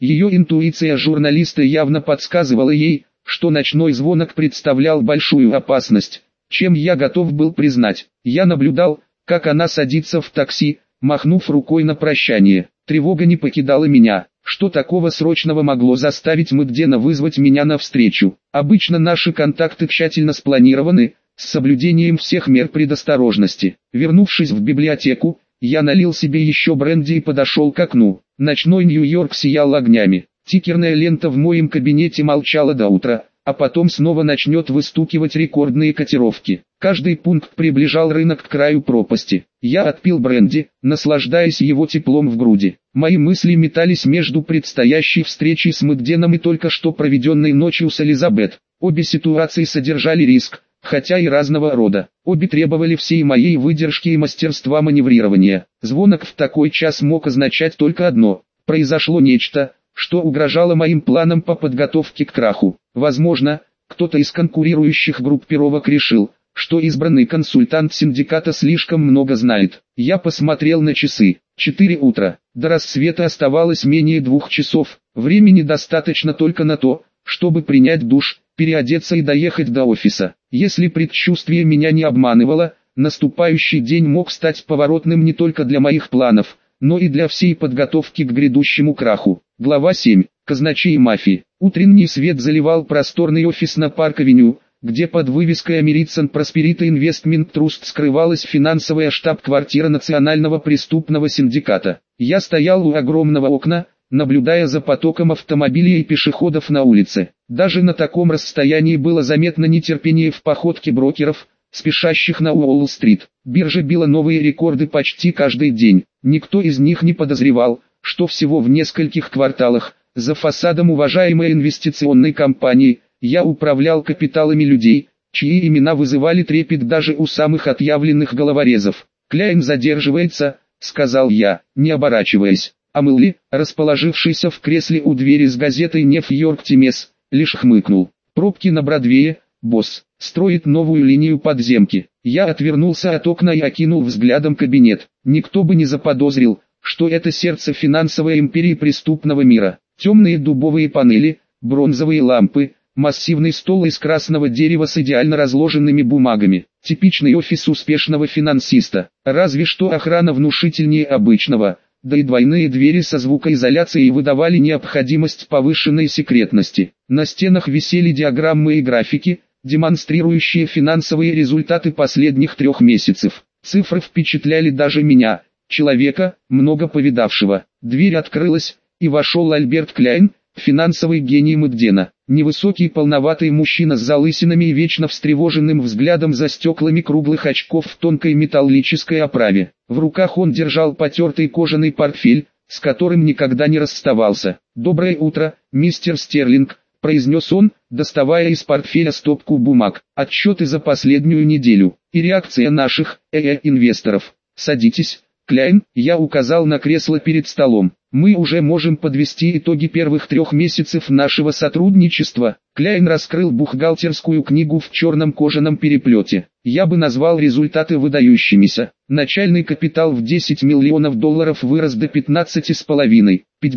Ее интуиция журналиста явно подсказывала ей, что ночной звонок представлял большую опасность, чем я готов был признать. Я наблюдал, как она садится в такси, махнув рукой на прощание. Тревога не покидала меня. Что такого срочного могло заставить Мэгдена вызвать меня навстречу? Обычно наши контакты тщательно спланированы, с соблюдением всех мер предосторожности. Вернувшись в библиотеку, я налил себе еще бренди и подошел к окну. Ночной Нью-Йорк сиял огнями. Тикерная лента в моем кабинете молчала до утра, а потом снова начнет выстукивать рекордные котировки. Каждый пункт приближал рынок к краю пропасти. Я отпил бренди, наслаждаясь его теплом в груди. Мои мысли метались между предстоящей встречей с Мэгденом и только что проведенной ночью с Элизабет. Обе ситуации содержали риск, хотя и разного рода. Обе требовали всей моей выдержки и мастерства маневрирования. Звонок в такой час мог означать только одно: произошло нечто, что угрожало моим планам по подготовке к краху. Возможно, кто-то из конкурирующих группировок решил, что избранный консультант синдиката слишком много знает. Я посмотрел на часы. 4 утра. До рассвета оставалось менее 2 часов. Времени достаточно только на то, чтобы принять душ, переодеться и доехать до офиса. Если предчувствие меня не обманывало, наступающий день мог стать поворотным не только для моих планов, но и для всей подготовки к грядущему краху. Глава 7. Казначей мафии. Утренний свет заливал просторный офис на Парк-авеню, где под вывеской American Prosperity Investment Trust скрывалась финансовая штаб-квартира Национального преступного синдиката. Я стоял у огромного окна, наблюдая за потоком автомобилей и пешеходов на улице. Даже на таком расстоянии было заметно нетерпение в походке брокеров, спешащих на Уолл-стрит. Биржа била новые рекорды почти каждый день. Никто из них не подозревал, что всего в нескольких кварталах, за фасадом уважаемой инвестиционной компании, я управлял капиталами людей, чьи имена вызывали трепет даже у самых отъявленных головорезов. «Кляйн задерживается», — сказал я, не оборачиваясь. А Мэлли, расположившийся в кресле у двери с газетой «Нью-Йорк Таймс», лишь хмыкнул. «Пробки на Бродвее, босс, строит новую линию подземки». Я отвернулся от окна и окинул взглядом кабинет. Никто бы не заподозрил, что это сердце финансовой империи преступного мира. Темные дубовые панели, бронзовые лампы, массивный стол из красного дерева с идеально разложенными бумагами. Типичный офис успешного финансиста. Разве что охрана внушительнее обычного, да и двойные двери со звукоизоляцией выдавали необходимость повышенной секретности. На стенах висели диаграммы и графики, демонстрирующие финансовые результаты последних 3 месяцев. Цифры впечатляли даже меня, человека, много повидавшего. Дверь открылась, и вошел Альберт Кляйн, финансовый гений Мэгдена. Невысокий полноватый мужчина с залысинами и вечно встревоженным взглядом за стеклами круглых очков в тонкой металлической оправе. В руках он держал потертый кожаный портфель, с которым никогда не расставался. «Доброе утро, мистер Стерлинг», — произнес он, доставая из портфеля стопку бумаг. «Отчеты за последнюю неделю и реакция наших, инвесторов. Садитесь, Кляйн», — я указал на кресло перед столом. «Мы уже можем подвести итоги первых 3 месяцев нашего сотрудничества». Кляйн раскрыл бухгалтерскую книгу в черном кожаном переплете. Я бы назвал результаты выдающимися. Начальный капитал в $10 миллионов вырос до 15,5.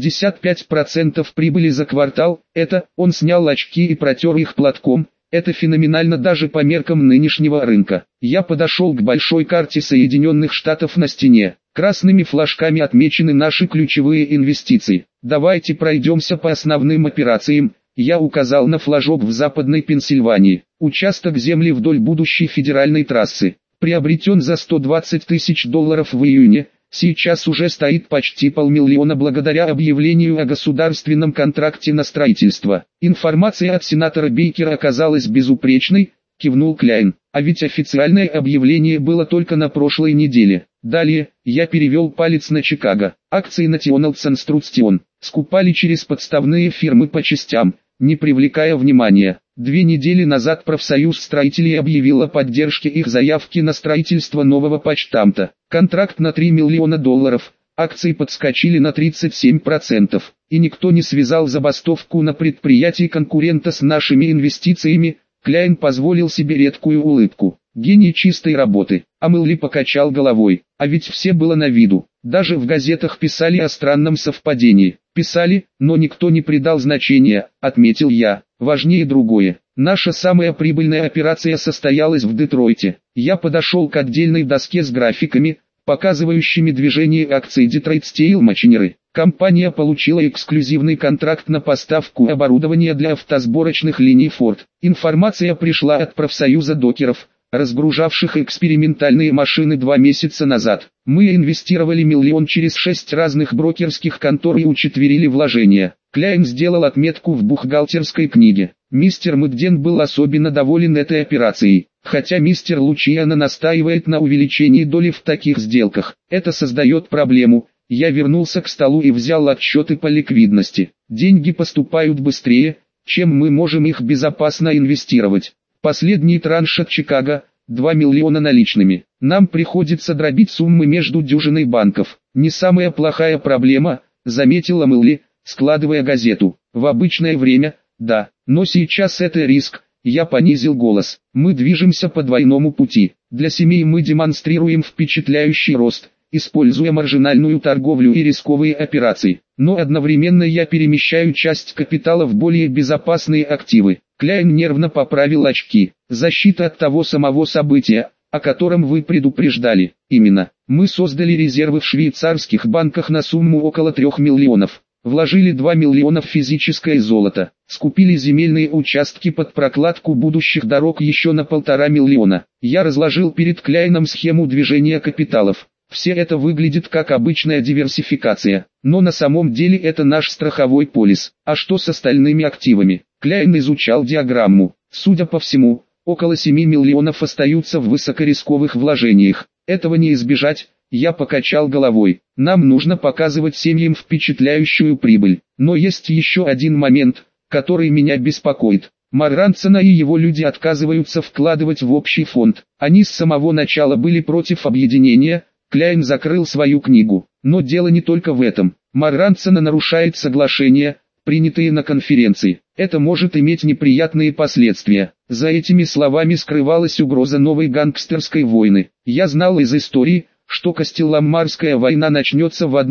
55% прибыли за квартал. Это, он снял очки и протер их платком. Это феноменально даже по меркам нынешнего рынка. Я подошел к большой карте Соединенных Штатов на стене. Красными флажками отмечены наши ключевые инвестиции. Давайте пройдемся по основным операциям. Я указал на флажок в Западной Пенсильвании. Участок земли вдоль будущей федеральной трассы. Приобретен за $120 тысяч в июне. Сейчас уже стоит почти $500 000 благодаря объявлению о государственном контракте на строительство. Информация от сенатора Бейкера оказалась безупречной, кивнул Кляйн. А ведь официальное объявление было только на прошлой неделе. Далее, я перевел палец на Чикаго. Акции National Construction скупали через подставные фирмы по частям, не привлекая внимания. 2 недели назад профсоюз строителей объявил о поддержке их заявки на строительство нового почтамта. Контракт на $3 миллиона, акции подскочили на 37%. И никто не связал забастовку на предприятии конкурента с нашими инвестициями. Кляйн позволил себе редкую улыбку. Гений чистой работы. А Мэлли покачал головой. А ведь все было на виду. Даже в газетах писали о странном совпадении. Писали, но никто не придал значения, отметил я. Важнее другое. Наша самая прибыльная операция состоялась в Детройте. Я подошел к отдельной доске с графиками, показывающими движение акций Detroit Steel Machinery. Компания получила эксклюзивный контракт на поставку оборудования для автосборочных линий Ford. Информация пришла от профсоюза докеров, разгружавших экспериментальные машины 2 месяца назад. Мы инвестировали $1 миллион через 6 разных брокерских контор и учетверили вложения. Кляйн сделал отметку в бухгалтерской книге. Мистер Мэдден был особенно доволен этой операцией, хотя мистер Лучиано настаивает на увеличении доли в таких сделках. Это создает проблему. Я вернулся к столу и взял отчеты по ликвидности. Деньги поступают быстрее, чем мы можем их безопасно инвестировать. Последний транш от Чикаго – 2 миллиона наличными. Нам приходится дробить суммы между дюжиной банков. Не самая плохая проблема, заметила Мэлли, складывая газету. В обычное время, да, но сейчас это риск. Я понизил голос. Мы движемся по двойному пути. Для семей мы демонстрируем впечатляющий рост, используя маржинальную торговлю и рисковые операции. Но одновременно я перемещаю часть капитала в более безопасные активы. Кляйн нервно поправил очки. Защита от того самого события, о котором вы предупреждали. Именно. Мы создали резервы в швейцарских банках на сумму около 3 миллионов. Вложили 2 миллиона в физическое золото. Скупили земельные участки под прокладку будущих дорог еще на 1,5 миллиона. Я разложил перед Кляйном схему движения капиталов. Все это выглядит как обычная диверсификация, но на самом деле это наш страховой полис. А что с остальными активами? Кляйн изучал диаграмму. Судя по всему, около 7 миллионов остаются в высокорисковых вложениях. Этого не избежать, я покачал головой. Нам нужно показывать семьям впечатляющую прибыль. Но есть еще один момент, который меня беспокоит. Марранцена и его люди отказываются вкладывать в общий фонд. Они с самого начала были против объединения. Кляйн закрыл свою книгу. Но дело не только в этом. Марранцена нарушает соглашения, принятые на конференции. Это может иметь неприятные последствия. За этими словами скрывалась угроза новой гангстерской войны. Я знал из истории, что Кастелламарская война начнется в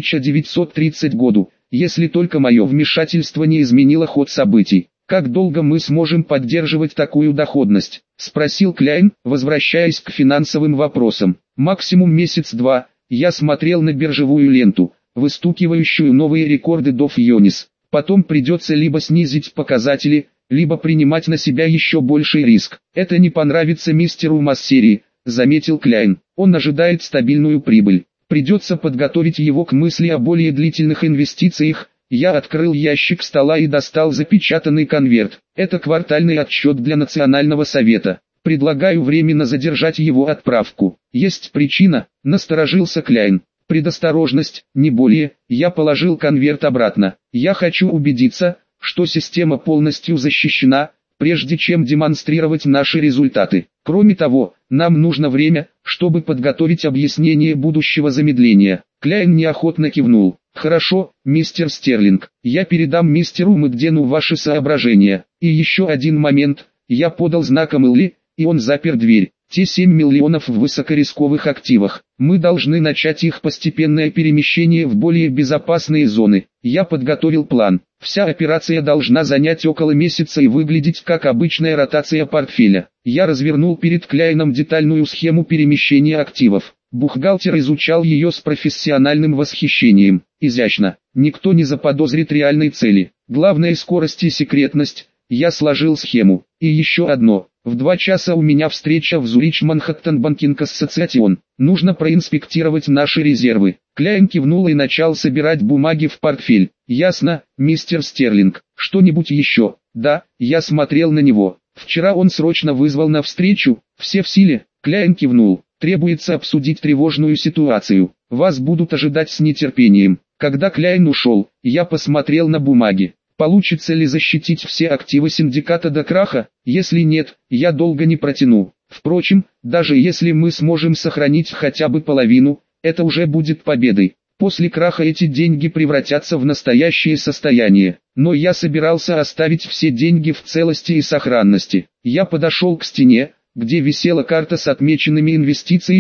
1930 году, если только мое вмешательство не изменило ход событий. «Как долго мы сможем поддерживать такую доходность?» – спросил Кляйн, возвращаясь к финансовым вопросам. «Максимум месяц-два». Я смотрел на биржевую ленту, выстукивающую новые рекорды Dow Jones. Потом придется либо снизить показатели, либо принимать на себя еще больший риск. «Это не понравится мистеру Массери», – заметил Кляйн. «Он ожидает стабильную прибыль. Придется подготовить его к мысли о более длительных инвестициях». Я открыл ящик стола и достал запечатанный конверт. Это квартальный отчет для Национального совета. Предлагаю временно задержать его отправку. Есть причина, насторожился Кляйн. Предосторожность, не более. Я положил конверт обратно. Я хочу убедиться, что система полностью защищена, прежде чем демонстрировать наши результаты. Кроме того, нам нужно время, чтобы подготовить объяснение будущего замедления. Кляйн неохотно кивнул. «Хорошо, мистер Стерлинг, я передам мистеру Мэддену ваши соображения. И еще один момент, я подал знак Мэлли, и он запер дверь. Те 7 миллионов в высокорисковых активах. Мы должны начать их постепенное перемещение в более безопасные зоны. Я подготовил план. Вся операция должна занять около месяца и выглядеть как обычная ротация портфеля. Я развернул перед Кляйном детальную схему перемещения активов. Бухгалтер изучал ее с профессиональным восхищением. Изящно. Никто не заподозрит реальной цели. Главное скорость и секретность. Я сложил схему. И еще одно. В 2 часа у меня встреча в Зурich Manhattan Banking Association. Нужно проинспектировать наши резервы. Кляйн кивнул и начал собирать бумаги в портфель. Ясно, мистер Стерлинг. Что-нибудь еще? Да, я смотрел на него. Вчера он срочно вызвал на встречу. Все в силе. Кляйн кивнул. Требуется обсудить тревожную ситуацию. Вас будут ожидать с нетерпением. Когда Кляйн ушел, я посмотрел на бумаги. Получится ли защитить все активы синдиката до краха? Если нет, я долго не протяну. Впрочем, даже если мы сможем сохранить хотя бы половину, это уже будет победой. После краха эти деньги превратятся в настоящее состояние. Но я собирался оставить все деньги в целости и сохранности. Я подошел к стене, где висела карта с отмеченными инвестициями,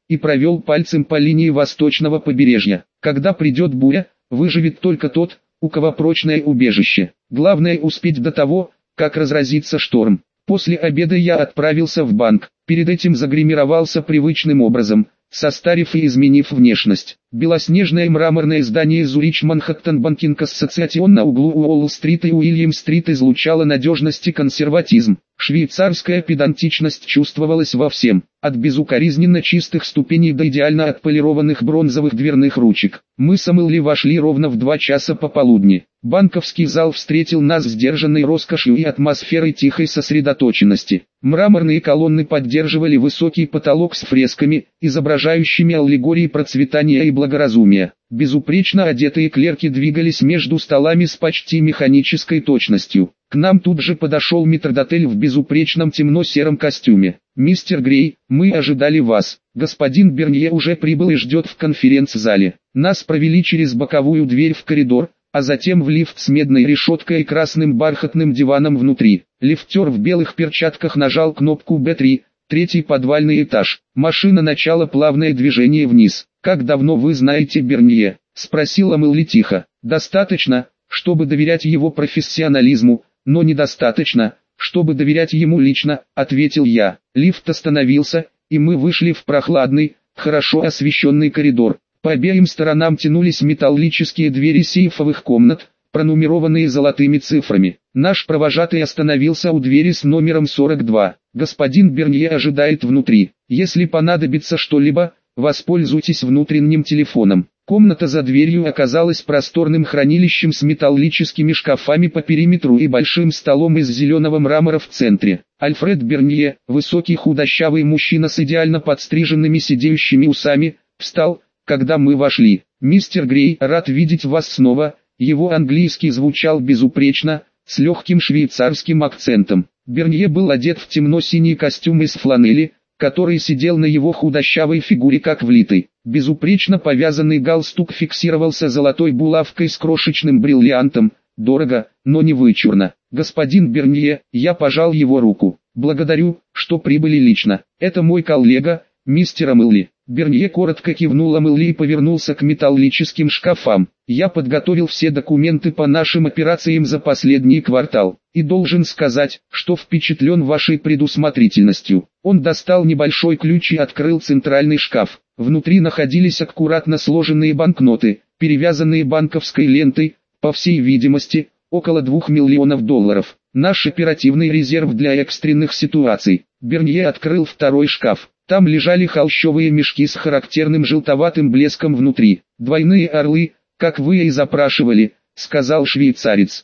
и провел пальцем по линии восточного побережья. Когда придет буря, выживет только тот, у кого прочное убежище. Главное успеть до того, как разразится шторм. После обеда я отправился в банк. Перед этим загримировался привычным образом, состарив и изменив внешность. Белоснежное мраморное здание Zurich Manhattan Banking Association на углу Уолл-стрит и Уильям-стрит излучало надежность и консерватизм. Швейцарская педантичность чувствовалась во всем, от безукоризненно чистых ступеней до идеально отполированных бронзовых дверных ручек. Мы с Эмили вошли ровно в 2 часа пополудни. Банковский зал встретил нас сдержанной роскошью и атмосферой тихой сосредоточенности. Мраморные колонны поддерживали высокий потолок с фресками, изображающими аллегории процветания и благоразумия. Безупречно одетые клерки двигались между столами с почти механической точностью. К нам тут же подошел метрдотель в безупречном темно-сером костюме. «Мистер Грей, мы ожидали вас. Господин Бернье уже прибыл и ждет в конференц-зале». Нас провели через боковую дверь в коридор, а затем в лифт с медной решеткой и красным бархатным диваном внутри. Лифтер в белых перчатках нажал кнопку Б3, 3-й подвальный этаж. Машина начала плавное движение вниз. «Как давно вы знаете Бернье?» — спросила Эмили тихо. «Достаточно, чтобы доверять его профессионализму, но недостаточно, чтобы доверять ему лично», — ответил я. Лифт остановился, и мы вышли в прохладный, хорошо освещенный коридор. По обеим сторонам тянулись металлические двери сейфовых комнат, пронумерованные золотыми цифрами. Наш провожатый остановился у двери с номером 42. «Господин Бернье ожидает внутри. Если понадобится что-либо, воспользуйтесь внутренним телефоном». Комната за дверью оказалась просторным хранилищем с металлическими шкафами по периметру и большим столом из зеленого мрамора в центре. Альфред Бернье, высокий худощавый мужчина с идеально подстриженными сидеющими усами, встал, когда мы вошли. «Мистер Грей, рад видеть вас снова». Его английский звучал безупречно, с легким швейцарским акцентом. Бернье был одет в темно-синий костюм из фланели, который сидел на его худощавой фигуре как влитый. Безупречно повязанный галстук фиксировался золотой булавкой с крошечным бриллиантом. Дорого, но не вычурно. «Господин Бернье», я пожал его руку. «Благодарю, что прибыли лично. Это мой коллега, мистер Эмили». Бернье коротко кивнул Эмили и повернулся к металлическим шкафам. «Я подготовил все документы по нашим операциям за последний квартал, и должен сказать, что впечатлен вашей предусмотрительностью». Он достал небольшой ключ и открыл центральный шкаф. Внутри находились аккуратно сложенные банкноты, перевязанные банковской лентой, по всей видимости, около $2 миллионов. Наш оперативный резерв для экстренных ситуаций. Бернье открыл второй шкаф. Там лежали холщовые мешки с характерным желтоватым блеском внутри. «Двойные орлы, как вы и запрашивали», — сказал швейцарец.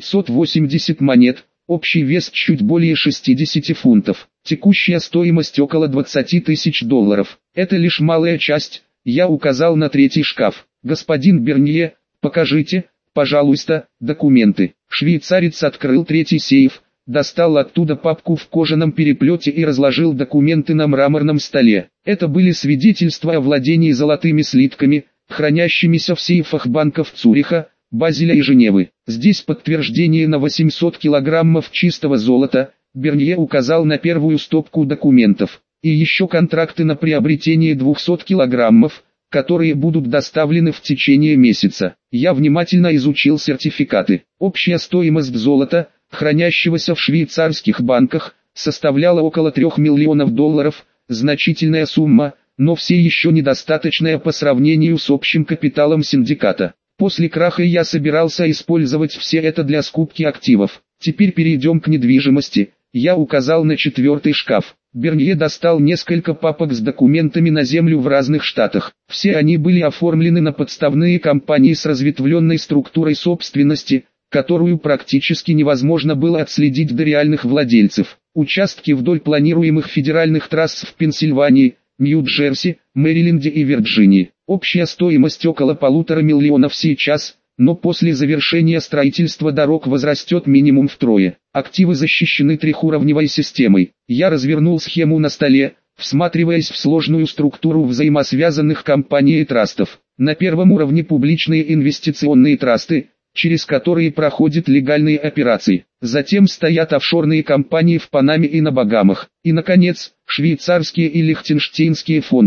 980 монет, общий вес чуть более 60 фунтов. Текущая стоимость около $20 тысяч. Это лишь малая часть, я указал на третий шкаф. «Господин Бернье, покажите, пожалуйста, документы». Швейцарец открыл третий сейф, достал оттуда папку в кожаном переплете и разложил документы на мраморном столе. Это были свидетельства о владении золотыми слитками, хранящимися в сейфах банков Цюриха, Базеля и Женевы. Здесь подтверждение на 800 килограммов чистого золота. Бернье указал на первую стопку документов. И еще контракты на приобретение 200 килограммов, которые будут доставлены в течение месяца. Я внимательно изучил сертификаты. Общая стоимость золота, хранящегося в швейцарских банках, составляла около $3 миллионов, значительная сумма, но все еще недостаточная по сравнению с общим капиталом синдиката. После краха я собирался использовать все это для скупки активов. Теперь перейдем к недвижимости. Я указал на четвертый шкаф. Бернье достал несколько папок с документами на землю в разных штатах. Все они были оформлены на подставные компании с разветвленной структурой собственности, которую практически невозможно было отследить до реальных владельцев. Участки вдоль планируемых федеральных трасс в Пенсильвании, Нью-Джерси, Мэриленде и Вирджинии. Общая стоимость около $1,5 миллиона сейчас, но после завершения строительства дорог возрастет минимум втрое. Активы защищены трехуровневой системой. Я развернул схему на столе, всматриваясь в сложную структуру взаимосвязанных компаний и трастов. На первом уровне публичные инвестиционные трасты, через которые проходят легальные операции. Затем стоят офшорные компании в Панаме и на Багамах. И, наконец, швейцарские и лихтенштейнские фонды,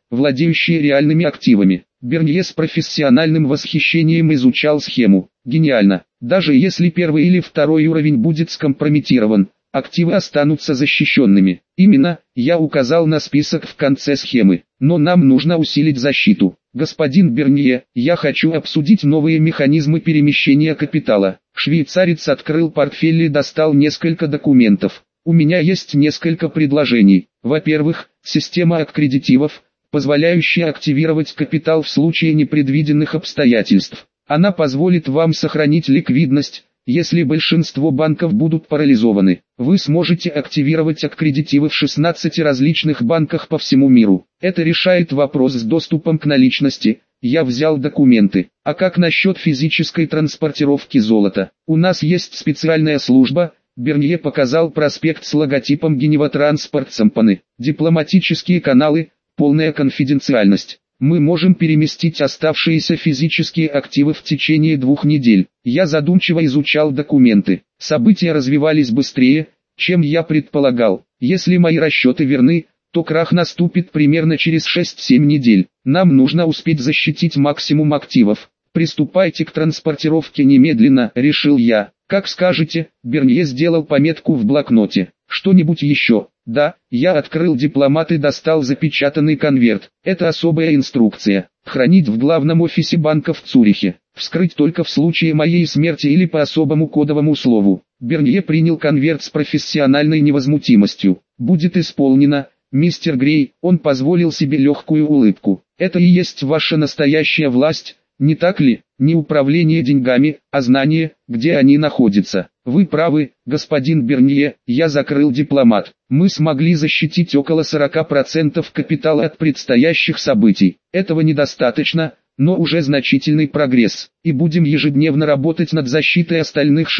владеющие реальными активами. Бернье с профессиональным восхищением изучал схему. Гениально. Даже если первый или второй уровень будет скомпрометирован, активы останутся защищенными. Именно, я указал на список в конце схемы. Но нам нужно усилить защиту. Господин Бернье, я хочу обсудить новые механизмы перемещения капитала. Швейцарец открыл портфель и достал несколько документов. У меня есть несколько предложений. Во-первых, система аккредитивов, позволяющая активировать капитал в случае непредвиденных обстоятельств. Она позволит вам сохранить ликвидность, если большинство банков будут парализованы. Вы сможете активировать аккредитивы в 16 различных банках по всему миру. Это решает вопрос с доступом к наличности. Я взял документы. А как насчет физической транспортировки золота? У нас есть специальная служба. Бернье показал проспект с логотипом Генева Транспорт Сампаны. Дипломатические каналы, полная конфиденциальность. Мы можем переместить оставшиеся физические активы в течение 2 недель. Я задумчиво изучал документы. События развивались быстрее, чем я предполагал. Если мои расчеты верны, то крах наступит примерно через 6-7 недель. Нам нужно успеть защитить максимум активов. Приступайте к транспортировке немедленно, решил я. Как скажете, Бернье сделал пометку в блокноте. Что-нибудь еще? Да, я открыл дипломат и достал запечатанный конверт. Это особая инструкция. Хранить в главном офисе банка в Цюрихе. Вскрыть только в случае моей смерти или по особому кодовому слову. Бернье принял конверт с профессиональной невозмутимостью. Будет исполнено, мистер Грей. Он позволил себе легкую улыбку. Это и есть ваша настоящая власть, не так ли? Не управление деньгами, а знание, где они находятся. Вы правы, господин Бернье, я закрыл дипломат. Мы смогли защитить около 40% капитала от предстоящих событий. Этого недостаточно, но уже значительный прогресс. И будем ежедневно работать над защитой остальных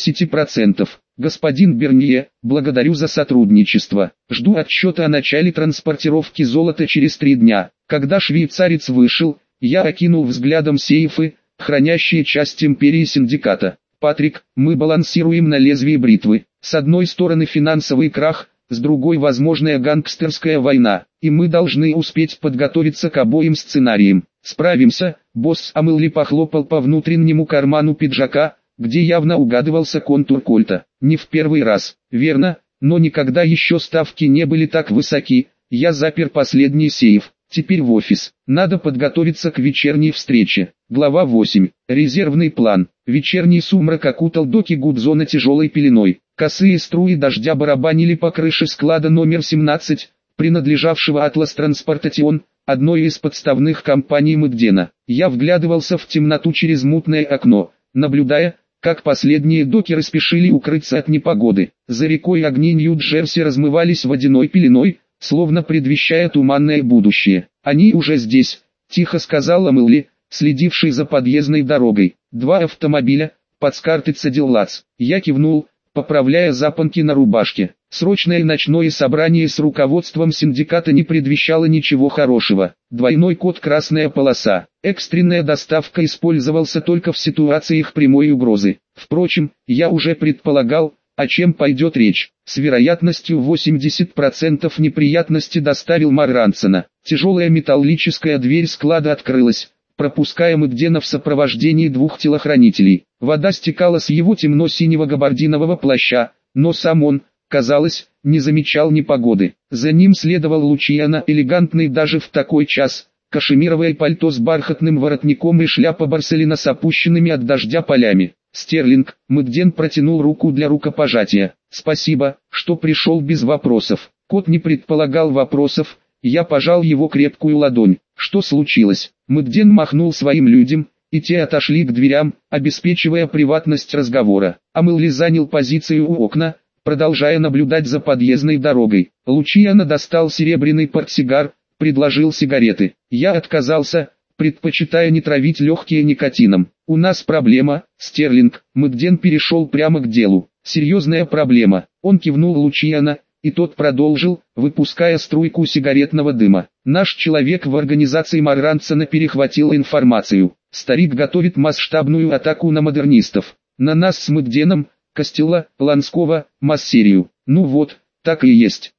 60%. Господин Бернье, благодарю за сотрудничество. Жду отчета о начале транспортировки золота через 3 дня. Когда швейцарец вышел, я окинул взглядом сейфы, хранящие часть империи синдиката. Патрик, мы балансируем на лезвии бритвы. С одной стороны финансовый крах, с другой возможная гангстерская война. И мы должны успеть подготовиться к обоим сценариям. Справимся, босс. Амелли похлопал по внутреннему карману пиджака, где явно угадывался контур кольта. Не в первый раз, верно, но никогда еще ставки не были так высоки. Я запер последний сейф. Теперь в офис. Надо подготовиться к вечерней встрече. Глава 8. Резервный план. Вечерний сумрак окутал доки Гудзона тяжелой пеленой. Косые струи дождя барабанили по крыше склада номер 17, принадлежавшего Atlas Transportation, одной из подставных компаний Мэгдена. Я вглядывался в темноту через мутное окно, наблюдая, как последние докеры спешили укрыться от непогоды. За рекой огни Нью-Джерси размывались водяной пеленой, словно предвещая туманное будущее. «Они уже здесь», — тихо сказала Мэлли, следивший за подъездной дорогой. 2 автомобиля, подскартыц Диллац. Я кивнул, поправляя запонки на рубашке. Срочное ночное собрание с руководством синдиката не предвещало ничего хорошего. Двойной код «Красная полоса». Экстренная доставка использовался только в ситуациях прямой угрозы. Впрочем, я уже предполагал, о чем пойдет речь. С вероятностью 80% неприятности доставил Маррансона. Тяжелая металлическая дверь склада открылась, пропуская Мэгдена в сопровождении 2 телохранителей. Вода стекала с его темно-синего габардинового плаща, но сам он, казалось, не замечал непогоды. За ним следовал Лучиано, элегантный даже в такой час, кашемировое пальто с бархатным воротником и шляпа Барселина с опущенными от дождя полями. «Стерлинг», Мэгден протянул руку для рукопожатия. «Спасибо, что пришел без вопросов». Кот не предполагал вопросов, я пожал его крепкую ладонь. «Что случилось?» Мэгден махнул своим людям, и те отошли к дверям, обеспечивая приватность разговора. Амелли занял позицию у окна, продолжая наблюдать за подъездной дорогой. Лучиано достал серебряный портсигар, предложил сигареты. Я отказался, предпочитая не травить легкие никотином. «У нас проблема, Стерлинг». Мэгден перешел прямо к делу. «Серьезная проблема». Он кивнул Лучиано, и тот продолжил, выпуская струйку сигаретного дыма. «Наш человек в организации Маррансона перехватил информацию. Старик готовит масштабную атаку на модернистов. На нас с Мэгденом, Костелло, Ланского, Массерию». «Ну вот, так и есть.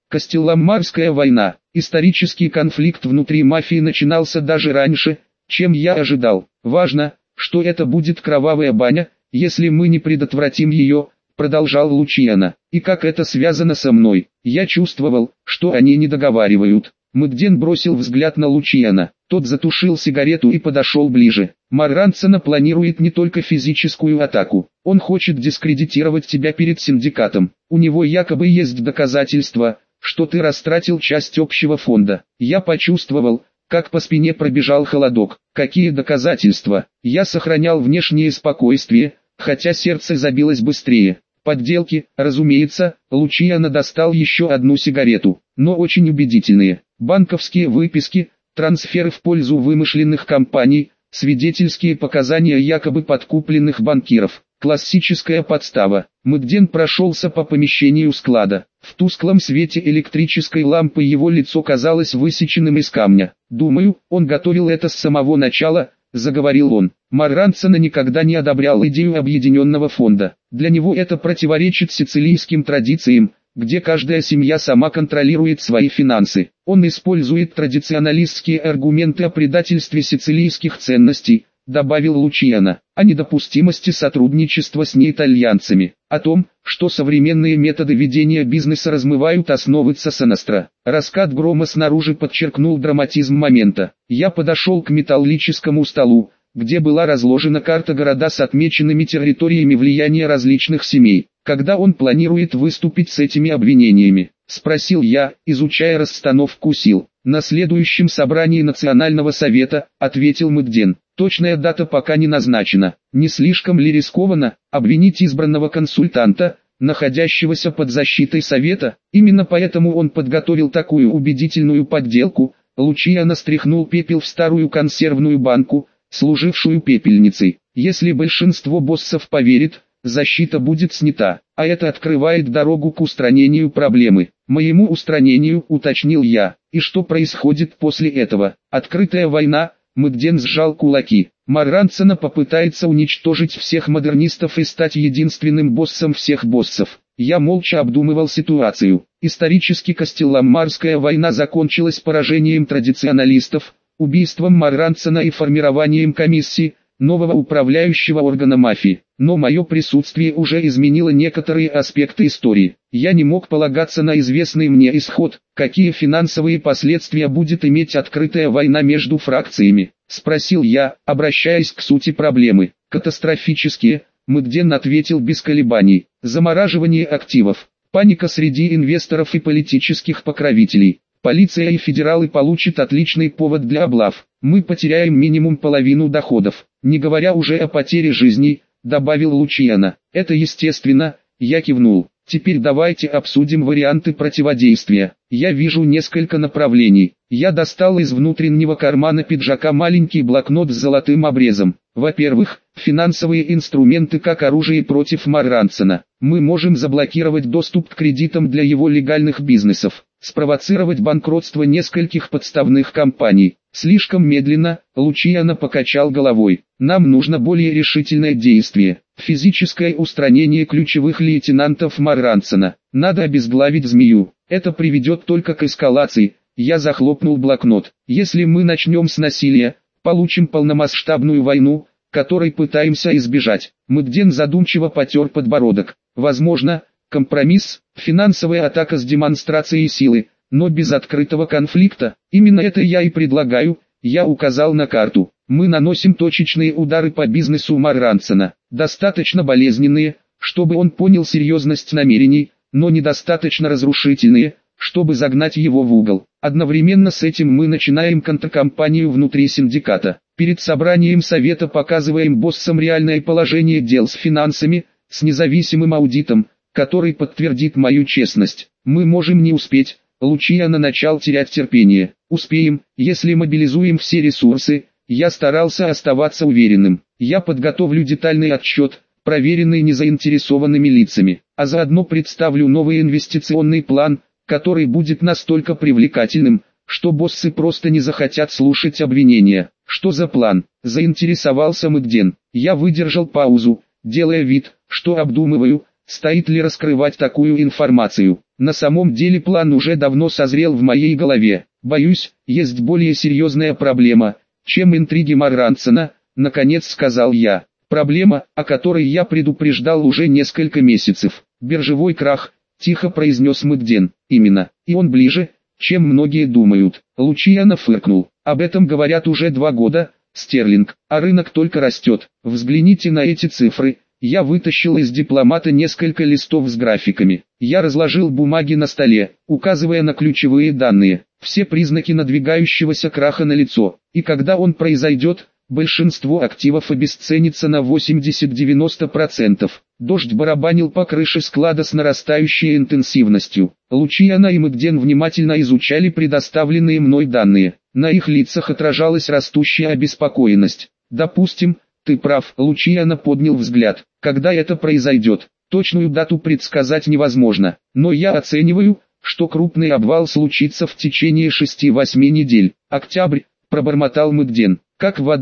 Костелламарская война. Исторический конфликт внутри мафии начинался даже раньше, чем я ожидал. Важно, что это будет кровавая баня, если мы не предотвратим ее, продолжал Лучиано. И как это связано со мной? Я чувствовал, что они не договаривают. Мэгден бросил взгляд на Лучиано. Тот затушил сигарету и подошел ближе. Марранцано планирует не только физическую атаку. Он хочет дискредитировать тебя перед синдикатом. У него якобы есть доказательства, что ты растратил часть общего фонда. Я почувствовал, как по спине пробежал холодок. Какие доказательства? Я сохранял внешнее спокойствие, хотя сердце забилось быстрее. Подделки, разумеется. Лучиано достал еще одну сигарету, но очень убедительные. Банковские выписки, трансферы в пользу вымышленных компаний, свидетельские показания якобы подкупленных банкиров. Классическая подстава. Мэгден прошелся по помещению склада. В тусклом свете электрической лампы его лицо казалось высеченным из камня. «Думаю, он готовил это с самого начала», — заговорил он. Марранцано никогда не одобрял идею объединенного фонда. Для него это противоречит сицилийским традициям, где каждая семья сама контролирует свои финансы. Он использует традиционалистские аргументы о предательстве сицилийских ценностей, добавил Лучиано, о недопустимости сотрудничества с неитальянцами, о том, что современные методы ведения бизнеса размывают основы Цесса-Ностра. Раскат грома снаружи подчеркнул драматизм момента. Я подошел к металлическому столу, где была разложена карта города с отмеченными территориями влияния различных семей. Когда он планирует выступить с этими обвинениями? Спросил я, изучая расстановку сил. На следующем собрании Национального совета, ответил Мэгден. Точная дата пока не назначена. Не слишком ли рискованно обвинить избранного консультанта, находящегося под защитой совета? Именно поэтому он подготовил такую убедительную подделку. Лучиано стряхнул пепел в старую консервную банку, служившую пепельницей. Если большинство боссов поверит, защита будет снята, а это открывает дорогу к устранению проблемы. Моему устранению, уточнил я. И что происходит после этого? Открытая война. Мэгден сжал кулаки. Марранцано попытается уничтожить всех модернистов и стать единственным боссом всех боссов. Я молча обдумывал ситуацию. Исторически Костелламарская война закончилась поражением традиционалистов, убийством Марранцано и формированием комиссии, нового управляющего органа мафии. Но мое присутствие уже изменило некоторые аспекты истории. Я не мог полагаться на известный мне исход. Какие финансовые последствия будет иметь открытая война между фракциями? Спросил я, обращаясь к сути проблемы. Катастрофические, Мэгден ответил без колебаний. Замораживание активов, паника среди инвесторов и политических покровителей. Полиция и федералы получат отличный повод для облав. Мы потеряем минимум половину доходов, не говоря уже о потере жизней, добавил Лучиано. Это естественно, я кивнул. Теперь давайте обсудим варианты противодействия. Я вижу несколько направлений. Я достал из внутреннего кармана пиджака маленький блокнот с золотым обрезом. Во-первых, финансовые инструменты как оружие против Марранцано. Мы можем заблокировать доступ к кредитам для его легальных бизнесов, спровоцировать банкротство нескольких подставных компаний. Слишком медленно, Лучиано покачал головой. Нам нужно более решительное действие. Физическое устранение ключевых лейтенантов Марранцано. Надо обезглавить змею. Это приведет только к эскалации. Я захлопнул блокнот. Если мы начнем с насилия, получим полномасштабную войну, которой пытаемся избежать. Мэгден задумчиво потер подбородок. Возможно, компромисс, финансовая атака с демонстрацией силы, но без открытого конфликта. Именно это я и предлагаю. Я указал на карту. Мы наносим точечные удары по бизнесу Марранцано, достаточно болезненные, чтобы он понял серьезность намерений, но недостаточно разрушительные, чтобы загнать его в угол. Одновременно с этим мы начинаем контркампанию внутри синдиката. Перед собранием совета показываем боссам реальное положение дел с финансами, с независимым аудитом, который подтвердит мою честность. Мы можем не успеть. Лучиано начал терять терпение. Успеем, если мобилизуем все ресурсы. Я старался оставаться уверенным. Я подготовлю детальный отчет, проверенный незаинтересованными лицами, а заодно представлю новый инвестиционный план, который будет настолько привлекательным, что боссы просто не захотят слушать обвинения. Что за план? Заинтересовался Мэгден. Я выдержал паузу, делая вид, что обдумываю, стоит ли раскрывать такую информацию. На самом деле план уже давно созрел в моей голове. Боюсь, есть более серьезная проблема, чем интриги Маррансона, наконец сказал я. Проблема, о которой я предупреждал уже несколько месяцев. Биржевой крах, тихо произнес Мэгден. Именно, и он ближе, чем многие думают. Лучиано фыркнул. Об этом говорят уже 2 года, Стерлинг, а рынок только растет. Взгляните на эти цифры. Я вытащил из дипломата несколько листов с графиками. Я разложил бумаги на столе, указывая на ключевые данные. Все признаки надвигающегося краха налицо. И когда он произойдет, большинство активов обесценится на 80-90%. Дождь барабанил по крыше склада с нарастающей интенсивностью. Лучиано и Мэгден внимательно изучали предоставленные мной данные. На их лицах отражалась растущая обеспокоенность. «Допустим, ты прав», — Лучиано поднял взгляд. «Когда это произойдет? Точную дату предсказать невозможно. Но я оцениваю, что крупный обвал случится в течение 6-8 недель. Октябрь», — пробормотал Мэгден. Как в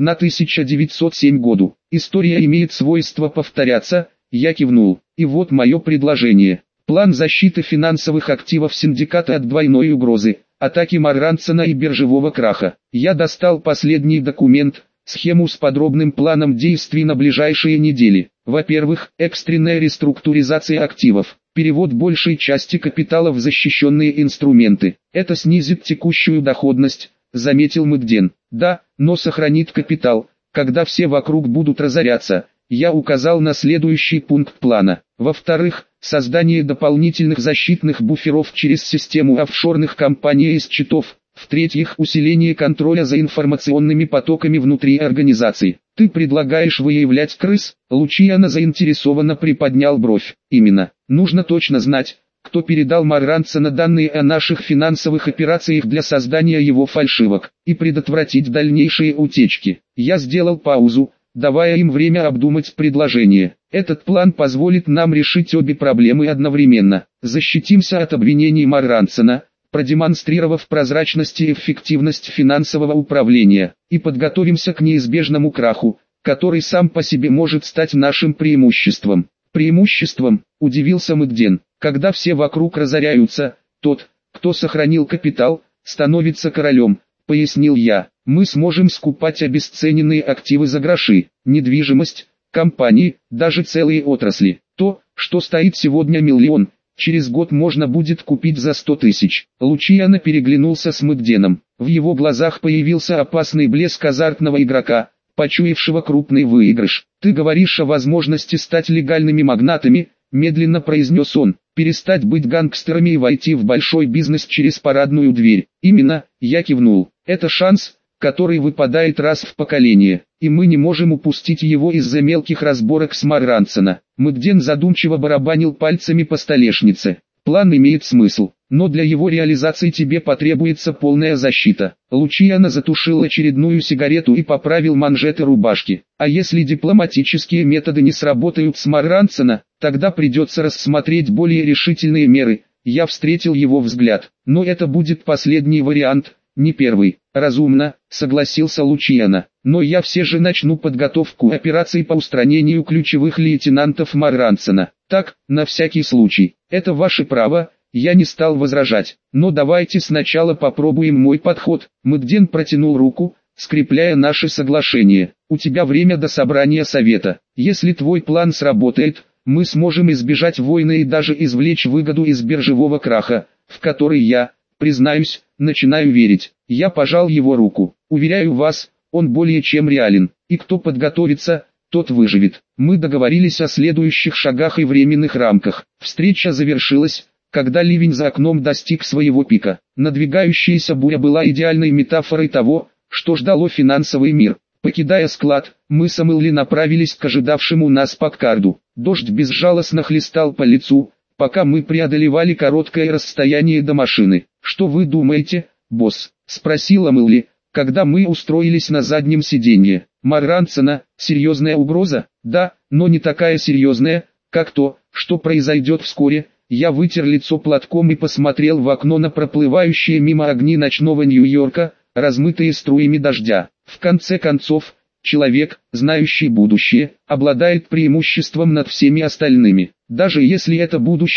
1907 году. История имеет свойство повторяться, я кивнул. И вот мое предложение. План защиты финансовых активов синдиката от двойной угрозы, атаки Маррансона и биржевого краха. Я достал последний документ, схему с подробным планом действий на ближайшие недели. Во-первых, экстренная реструктуризация активов. Перевод большей части капитала в защищенные инструменты. Это снизит текущую доходность, заметил Мэгден. Да, но сохранит капитал, когда все вокруг будут разоряться. Я указал на следующий пункт плана. Во-вторых, создание дополнительных защитных буферов через систему офшорных компаний из счетов. В-третьих, усиление контроля за информационными потоками внутри организации. Ты предлагаешь выявлять крыс? Лучиано заинтересованно приподнял бровь. Именно. Нужно точно знать, кто передал Маррансону данные о наших финансовых операциях для создания его фальшивок, и предотвратить дальнейшие утечки. Я сделал паузу, давая им время обдумать предложение. Этот план позволит нам решить обе проблемы одновременно. Защитимся от обвинений Маррансона, продемонстрировав прозрачность и эффективность финансового управления, и подготовимся к неизбежному краху, который сам по себе может стать нашим преимуществом. Преимуществом, удивился Мэгден. Когда все вокруг разоряются, тот, кто сохранил капитал, становится королем, пояснил я. Мы сможем скупать обесцененные активы за гроши, недвижимость, компании, даже целые отрасли. То, что стоит сегодня миллион, через год можно будет купить за 100 тысяч. Лучиано переглянулся с Мэгденом. В его глазах появился опасный блеск азартного игрока, почуявшего крупный выигрыш. «Ты говоришь о возможности стать легальными магнатами», — медленно произнес он, «перестать быть гангстерами и войти в большой бизнес через парадную дверь». «Именно», — я кивнул. «Это шанс, который выпадает раз в поколение, и мы не можем упустить его из-за мелких разборок с Маррансона». Мэгден задумчиво барабанил пальцами по столешнице. «План имеет смысл, но для его реализации тебе потребуется полная защита». Лучиано затушил очередную сигарету и поправил манжеты рубашки. «А если дипломатические методы не сработают с Маррансона, тогда придется рассмотреть более решительные меры». Я встретил его взгляд. «Но это будет последний вариант, не первый». «Разумно», согласился Лучиано. «Но я все же начну подготовку операций по устранению ключевых лейтенантов Маррансона. Так, на всякий случай. Это ваше право». Я не стал возражать. «Но давайте сначала попробуем мой подход». Мэгден протянул руку, скрепляя наше соглашение. «У тебя время до собрания совета. Если твой план сработает, мы сможем избежать войны и даже извлечь выгоду из биржевого краха, в который я, признаюсь, начинаю верить». Я пожал его руку. «Уверяю вас, он более чем реален, и кто подготовится, тот выживет». Мы договорились о следующих шагах и временных рамках. Встреча завершилась, когда ливень за окном достиг своего пика. Надвигающаяся буря была идеальной метафорой того, что ждало финансовый мир. Покидая склад, мы с Эмили направились к ожидавшему нас Паккарду. Дождь безжалостно хлестал по лицу, пока мы преодолевали короткое расстояние до машины. «Что вы думаете, босс?» — спросила Эмили, когда мы устроились на заднем сиденье. «Маррансона, серьезная угроза?» «Да, но не такая серьезная, как то, что произойдет вскоре». Я вытер лицо платком и посмотрел в окно на проплывающие мимо огни ночного Нью-Йорка, размытые струями дождя. В конце концов, человек, знающий будущее, обладает преимуществом над всеми остальными. Даже если это будущее,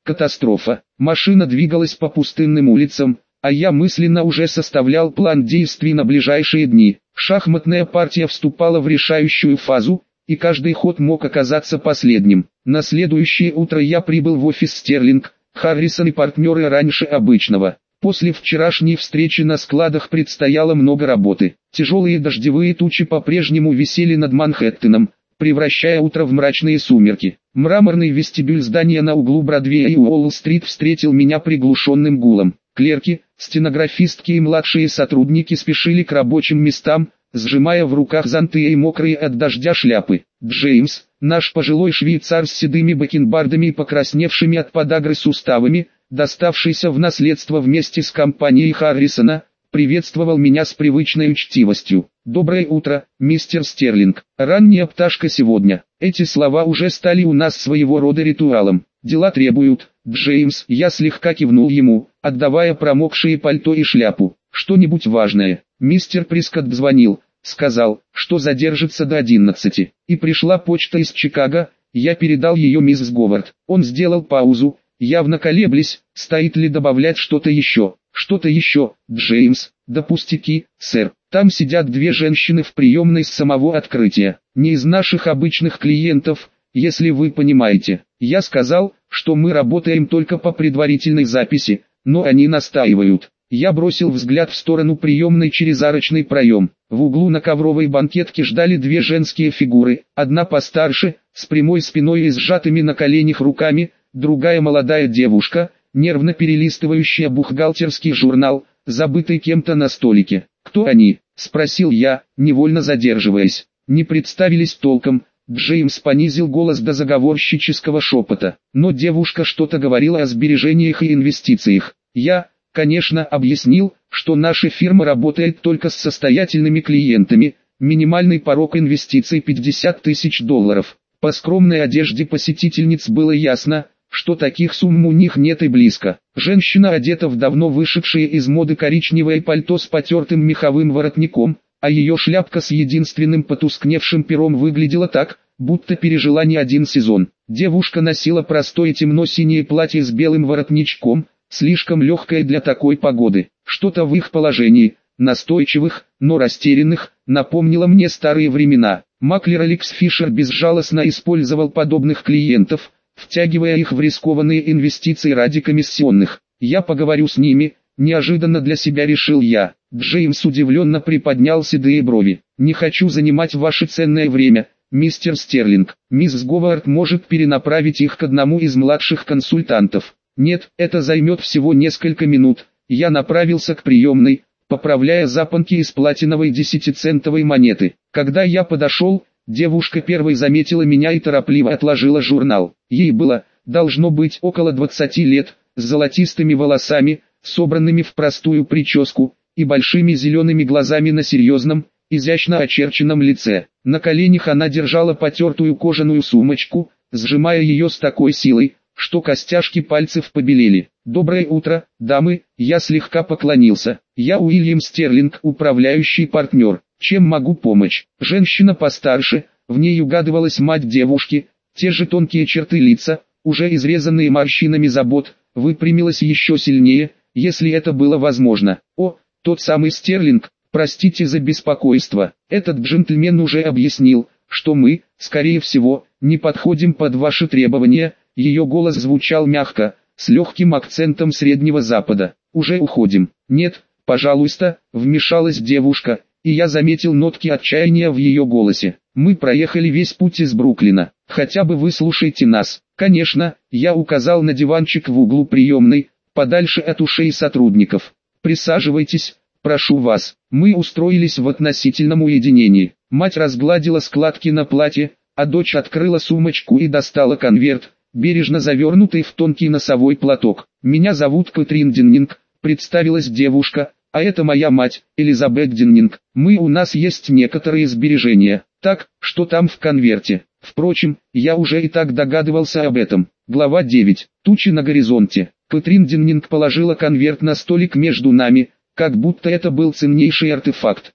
Катастрофа. Машина двигалась по пустынным улицам, а я мысленно уже составлял план действий на ближайшие дни. Шахматная партия вступала в решающую фазу, и каждый ход мог оказаться последним. На следующее утро я прибыл в офис Стерлинг, Харрисон и партнеры раньше обычного. После вчерашней встречи на складах предстояло много работы. Тяжелые дождевые тучи по-прежнему висели над Манхэттеном, превращая утро в мрачные сумерки. Мраморный вестибюль здания на углу Бродвея и Уолл-стрит встретил меня приглушенным гулом. Клерки, стенографистки и младшие сотрудники спешили к рабочим местам, сжимая в руках зонты и мокрые от дождя шляпы. Джеймс, наш пожилой швейцар с седыми бакенбардами и покрасневшими от подагры суставами, доставшийся в наследство вместе с компанией Харрисона, приветствовал меня с привычной учтивостью. «Доброе утро, мистер Стерлинг. Ранняя пташка сегодня». Эти слова уже стали у нас своего рода ритуалом. «Дела требуют, Джеймс». Я слегка кивнул ему, отдавая промокшие пальто и шляпу. «Что-нибудь важное?» «Мистер Прискотт звонил, сказал, что задержится до 11. И пришла почта из Чикаго, я передал ее миссис Говард». Он сделал паузу, явно колеблясь, стоит ли добавлять что-то еще. «Что-то еще, Джеймс?» «Да пустяки, сэр. Там сидят две женщины в приемной с самого открытия. Не из наших обычных клиентов, если вы понимаете. Я сказал, что мы работаем только по предварительной записи, но они настаивают». Я бросил взгляд в сторону приемной через арочный проем. В углу на ковровой банкетке ждали две женские фигуры, одна постарше, с прямой спиной и сжатыми на коленях руками, другая молодая девушка, нервно перелистывающая бухгалтерский журнал, забытый кем-то на столике. «Кто они?» – спросил я, невольно задерживаясь. Не представились толком. Джеймс понизил голос до заговорщического шепота, но девушка что-то говорила о сбережениях и инвестициях. Я, конечно, объяснил, что наша фирма работает только с состоятельными клиентами, минимальный порог инвестиций $50 тысяч. По скромной одежде посетительниц было ясно, что таких сумм у них нет и близко. Женщина одета в давно вышедшее из моды коричневое пальто с потертым меховым воротником, а ее шляпка с единственным потускневшим пером выглядела так, будто пережила не один сезон. Девушка носила простое темно-синее платье с белым воротничком, слишком легкое для такой погоды. Что-то в их положении, настойчивых, но растерянных, напомнило мне старые времена. Маклер Алекс Фишер безжалостно использовал подобных клиентов, втягивая их в рискованные инвестиции ради комиссионных. «Я поговорю с ними», – неожиданно для себя решил я. Джеймс удивленно приподнял седые брови. «Не хочу занимать ваше ценное время, мистер Стерлинг. Мисс Говард может перенаправить их к одному из младших консультантов». «Нет, это займет всего несколько минут». Я направился к приемной, поправляя запонки из платиновой 10-центовой монеты. Когда я подошел, девушка первой заметила меня и торопливо отложила журнал. Ей было, должно быть, около 20 лет, с золотистыми волосами, собранными в простую прическу, и большими зелеными глазами на серьезном, изящно очерченном лице. На коленях она держала потертую кожаную сумочку, сжимая ее с такой силой, что костяшки пальцев побелели. «Доброе утро, дамы», я слегка поклонился. «Я Уильям Стерлинг, управляющий партнер. Чем могу помочь?» Женщина постарше, в ней угадывалась мать девушки, те же тонкие черты лица, уже изрезанные морщинами забот, выпрямилась еще сильнее, если это было возможно. «О, тот самый Стерлинг, простите за беспокойство. Этот джентльмен уже объяснил, что мы, скорее всего, не подходим под ваши требования». Ее голос звучал мягко, с легким акцентом Среднего Запада. «Уже уходим?» «Нет, пожалуйста», вмешалась девушка, и я заметил нотки отчаяния в ее голосе. «Мы проехали весь путь из Бруклина. Хотя бы выслушайте нас». «Конечно», я указал на диванчик в углу приемной, подальше от ушей сотрудников. «Присаживайтесь, прошу вас». Мы устроились в относительном уединении. Мать разгладила складки на платье, а дочь открыла сумочку и достала конверт, бережно завернутый в тонкий носовой платок. «Меня зовут Кэтрин Деннинг», представилась девушка, «а это моя мать, Элизабет Деннинг. У нас есть некоторые сбережения. Так, что там в конверте?» Впрочем, я уже и так догадывался об этом. Глава 9. Тучи на горизонте. Кэтрин Деннинг положила конверт на столик между нами, как будто это был ценнейший артефакт.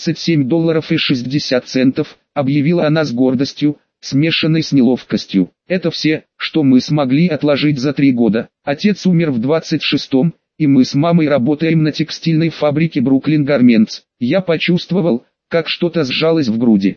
$537.60, объявила она с гордостью, смешанной с неловкостью. Это все, что мы смогли отложить за 3 года. Отец умер в 26-м, и мы с мамой работаем на текстильной фабрике Brooklyn Garments. Я почувствовал, как что-то сжалось в груди.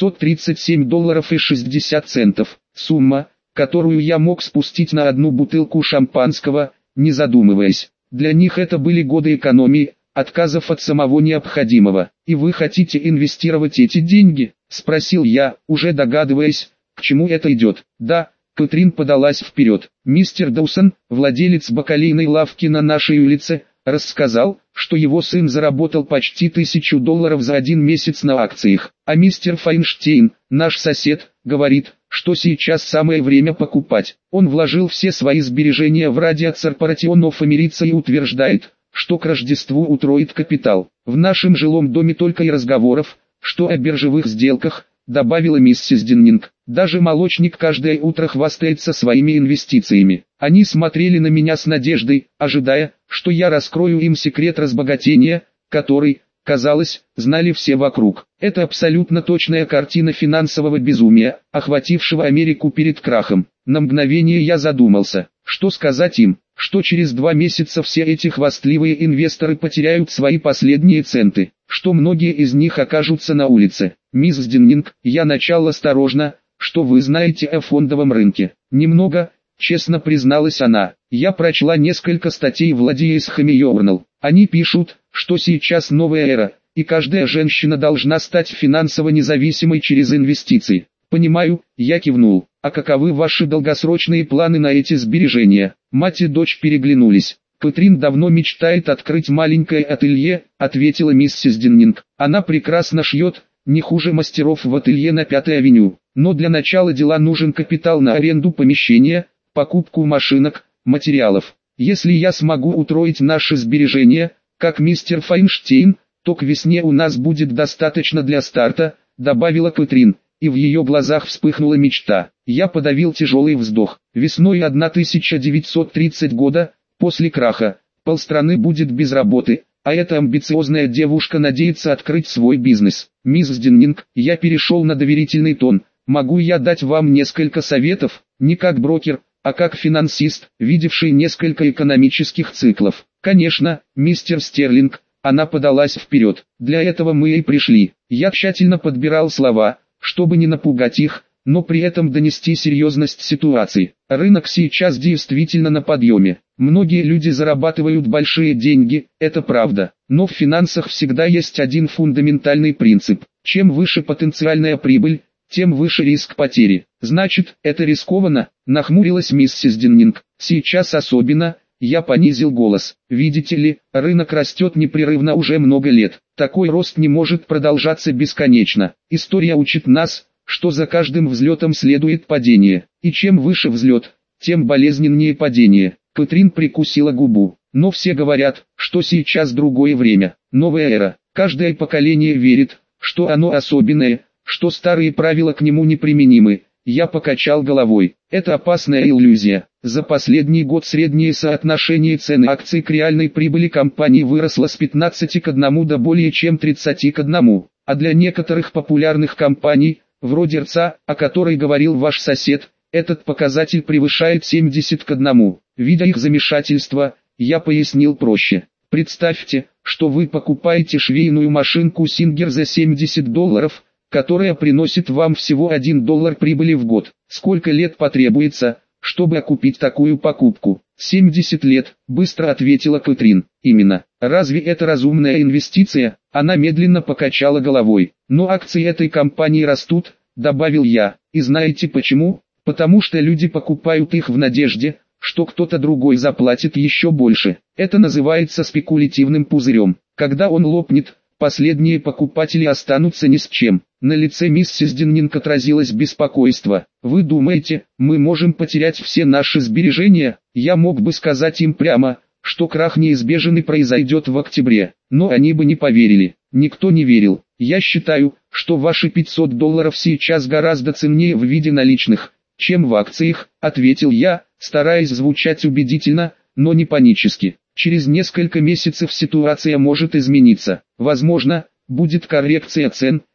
$537.60. Сумма, которую я мог спустить на одну бутылку шампанского, не задумываясь. Для них это были годы экономии, отказов от самого необходимого. «И вы хотите инвестировать эти деньги?» – спросил я, уже догадываясь, к чему это идет. «Да». Кэтрин подалась вперед. Мистер Доусон, владелец бакалейной лавки на нашей улице, рассказал, что его сын заработал почти $1000 за 1 месяц на акциях. А мистер Файнштейн, наш сосед, говорит, что сейчас самое время покупать. Он вложил все свои сбережения в Radiat Corporation of America и утверждает, что к Рождеству утроит капитал. В нашем жилом доме только и разговоров, что о биржевых сделках, добавила миссис Диннинг. Даже молочник каждое утро хвастается своими инвестициями. Они смотрели на меня с надеждой, ожидая, что я раскрою им секрет разбогатения, который, казалось, знали все вокруг. Это абсолютно точная картина финансового безумия, охватившего Америку перед крахом. На мгновение я задумался, что сказать им, что через 2 месяца все эти хвастливые инвесторы потеряют свои последние центы, что многие из них окажутся на улице. «Мисс Диннинг, я начал осторожно, что вы знаете о фондовом рынке?» «Немного», честно призналась она. «Я прочла несколько статей в Ladysmith Journal. Они пишут, что сейчас новая эра, и каждая женщина должна стать финансово независимой через инвестиции». «Понимаю», я кивнул. «А каковы ваши долгосрочные планы на эти сбережения?» Мать и дочь переглянулись. «Кэтрин давно мечтает открыть маленькое ателье», ответила миссис Диннинг. «Она прекрасно шьет, не хуже мастеров в ателье на 5-й авеню. Но для начала дела нужен капитал на аренду помещения, покупку машинок, материалов. Если я смогу утроить наши сбережения, как мистер Файнштейн, то к весне у нас будет достаточно для старта», добавила Кэтрин, и в ее глазах вспыхнула мечта. Я подавил тяжелый вздох. Весной 1930 года, после краха, полстраны будет без работы, а эта амбициозная девушка надеется открыть свой бизнес. «Мисс Диннинг», я перешел на доверительный тон, «могу я дать вам несколько советов, не как брокер, а как финансист, видевший несколько экономических циклов?» «Конечно, мистер Стерлинг», она подалась вперед, «для этого мы и пришли». Я тщательно подбирал слова, чтобы не напугать их, но при этом донести серьезность ситуации. Рынок сейчас действительно на подъеме. Многие люди зарабатывают большие деньги, это правда. Но в финансах всегда есть один фундаментальный принцип. Чем выше потенциальная прибыль, тем выше риск потери. «Значит, это рискованно?» нахмурилась миссис Диннинг. «Сейчас особенно», я понизил голос. «Видите ли, рынок растет непрерывно уже много лет. Такой рост не может продолжаться бесконечно. История учит нас, что за каждым взлетом следует падение. И чем выше взлет, тем болезненнее падение». Кэтрин прикусила губу. «Но все говорят, что сейчас другое время, новая эра. Каждое поколение верит, что оно особенное, что старые правила к нему неприменимы». Я покачал головой. Это опасная иллюзия. За последний год среднее соотношение цены акций к реальной прибыли компании выросло с 15 к 1 до более чем 30 к 1. А для некоторых популярных компаний, вроде РЦА, о которой говорил ваш сосед, этот показатель превышает 70 к 1. Видя их замешательство, я пояснил проще. Представьте, что вы покупаете швейную машинку Singer за $70, которая приносит вам всего $1 прибыли в год. Сколько лет потребуется, чтобы окупить такую покупку? 70 лет, быстро ответила Кэтрин. Именно. Разве это разумная инвестиция? Она медленно покачала головой. Но акции этой компании растут, добавил я. И знаете почему? Потому что люди покупают их в надежде, что кто-то другой заплатит еще больше. Это называется спекулятивным пузырем. Когда он лопнет, последние покупатели останутся ни с чем. На лице миссис Диннинг отразилось беспокойство. «Вы думаете, мы можем потерять все наши сбережения?» Я мог бы сказать им прямо, что крах неизбежен и произойдет в октябре, но они бы не поверили. Никто не верил. «Я считаю, что ваши $500 сейчас гораздо ценнее в виде наличных, чем в акциях», ответил я, стараясь звучать убедительно, но не панически. «Через несколько месяцев ситуация может измениться. Возможно, будет коррекция цен,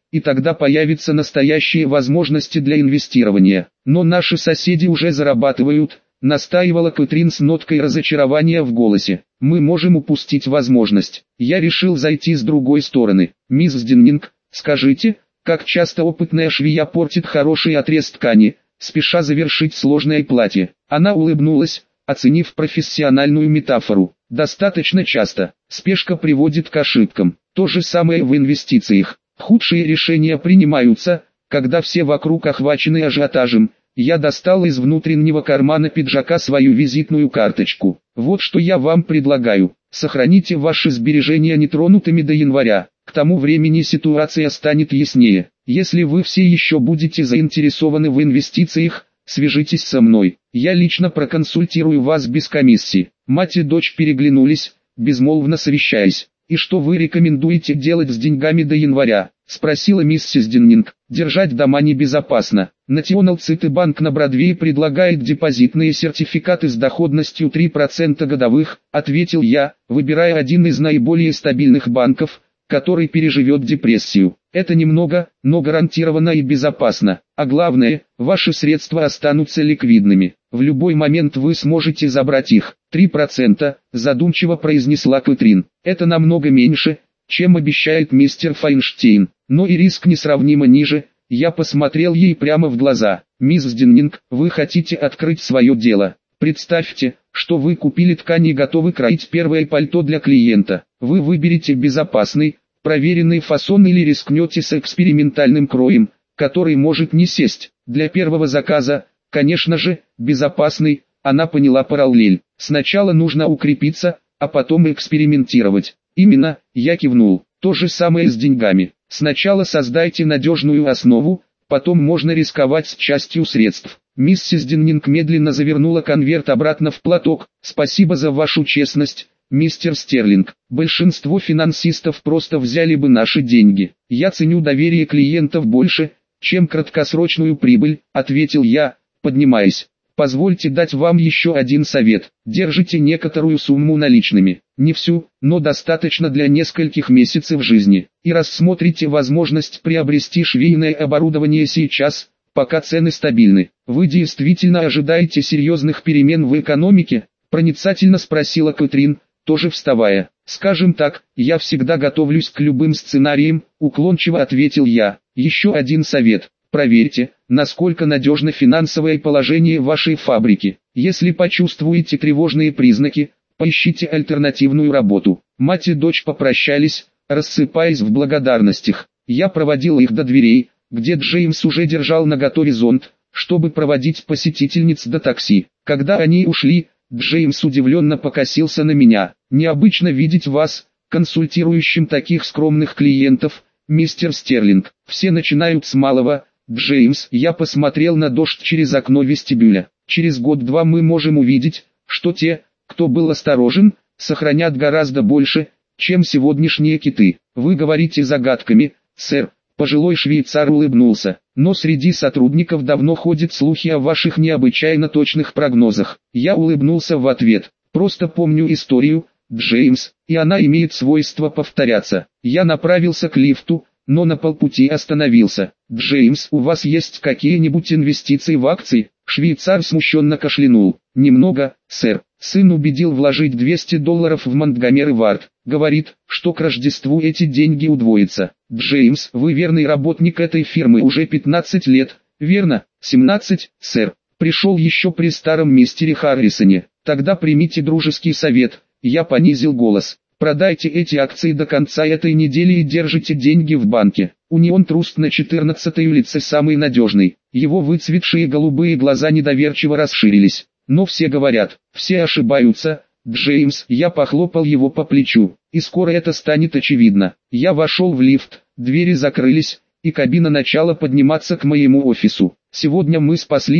и тогда появятся настоящие возможности для инвестирования. Но наши соседи уже зарабатывают, настаивала Кэтрин с ноткой разочарования в голосе. Мы можем упустить возможность. Я решил зайти с другой стороны. Мисс Деннинг, скажите, как часто опытная швея портит хороший отрез ткани, спеша завершить сложное платье? Она улыбнулась, оценив профессиональную метафору. Достаточно часто. Спешка приводит к ошибкам. То же самое в инвестициях. Худшие решения принимаются, когда все вокруг охвачены ажиотажем. Я достал из внутреннего кармана пиджака свою визитную карточку. Вот что я вам предлагаю. Сохраните ваши сбережения нетронутыми до января. К тому времени ситуация станет яснее. Если вы все еще будете заинтересованы в инвестициях, свяжитесь со мной. Я лично проконсультирую вас без комиссии. Мать и дочь переглянулись, безмолвно совещаясь. «И что вы рекомендуете делать с деньгами до января?» — спросила миссис Деннинг. «Держать дома небезопасно. National City Bank на Бродвее предлагает депозитные сертификаты с доходностью 3% годовых», — ответил я, выбирая один из наиболее стабильных банков, который переживет депрессию. Это немного, но гарантированно и безопасно. А главное, ваши средства останутся ликвидными. В любой момент вы сможете забрать их. 3%, задумчиво произнесла Кэтрин. Это намного меньше, чем обещает мистер Файнштейн. Но и риск несравнимо ниже. Я посмотрел ей прямо в глаза. Мисс Деннинг, вы хотите открыть свое дело. Представьте, что вы купили ткань и готовы кроить первое пальто для клиента. Вы выберете безопасный, проверенный фасон или рискнете с экспериментальным кроем, который может не сесть. Для первого заказа, конечно же, безопасный. Она поняла параллель. Сначала нужно укрепиться, а потом экспериментировать. Именно, я кивнул. То же самое с деньгами. Сначала создайте надежную основу, потом можно рисковать с частью средств. Миссис Деннинг медленно завернула конверт обратно в платок. «Спасибо за вашу честность, мистер Стерлинг. Большинство финансистов просто взяли бы наши деньги. Я ценю доверие клиентов больше, чем краткосрочную прибыль», — ответил я, поднимаясь. «Позвольте дать вам еще один совет. Держите некоторую сумму наличными. Не всю, но достаточно для нескольких месяцев жизни. И рассмотрите возможность приобрести швейное оборудование сейчас, пока цены стабильны». «Вы действительно ожидаете серьезных перемен в экономике?» — проницательно спросила Кэтрин, тоже вставая. «Скажем так, я всегда готовлюсь к любым сценариям», — уклончиво ответил я. «Еще один совет. Проверьте, насколько надежно финансовое положение вашей фабрики. Если почувствуете тревожные признаки, поищите альтернативную работу». Мать и дочь попрощались, рассыпаясь в благодарностях. Я проводил их до дверей, где Джеймс уже держал наготове зонт, чтобы проводить посетительниц до такси. Когда они ушли, Джеймс удивленно покосился на меня. «Необычно видеть вас, консультирующим таких скромных клиентов, мистер Стерлинг. Все начинают с малого». «Джеймс», я посмотрел на дождь через окно вестибюля. «Через год-два мы можем увидеть, что те, кто был осторожен, сохранят гораздо больше, чем сегодняшние киты. Вы говорите загадками, сэр». Пожилой швейцар улыбнулся. «Но среди сотрудников давно ходят слухи о ваших необычайно точных прогнозах». Я улыбнулся в ответ. «Просто помню историю, Джеймс, и она имеет свойство повторяться». Я направился к лифту, но на полпути остановился. «Джеймс, у вас есть какие-нибудь инвестиции в акции?» Швейцар смущенно кашлянул. «Немного, сэр. Сын убедил вложить $200 в Монтгомери Вард. Говорит, что к Рождеству эти деньги удвоятся». «Джеймс, вы верный работник этой фирмы уже 15 лет, верно?» «17, сэр. Пришел еще при старом мистере Харрисоне». «Тогда примите дружеский совет». Я понизил голос. «Продайте эти акции до конца этой недели и держите деньги в банке. Union Trust на 14-й улице самый надежный». Его выцветшие голубые глаза недоверчиво расширились. «Но все говорят, все ошибаются, Джеймс». Я похлопал его по плечу. «И скоро это станет очевидно». Я вошел в лифт, двери закрылись, и кабина начала подниматься к моему офису. Сегодня мы спасли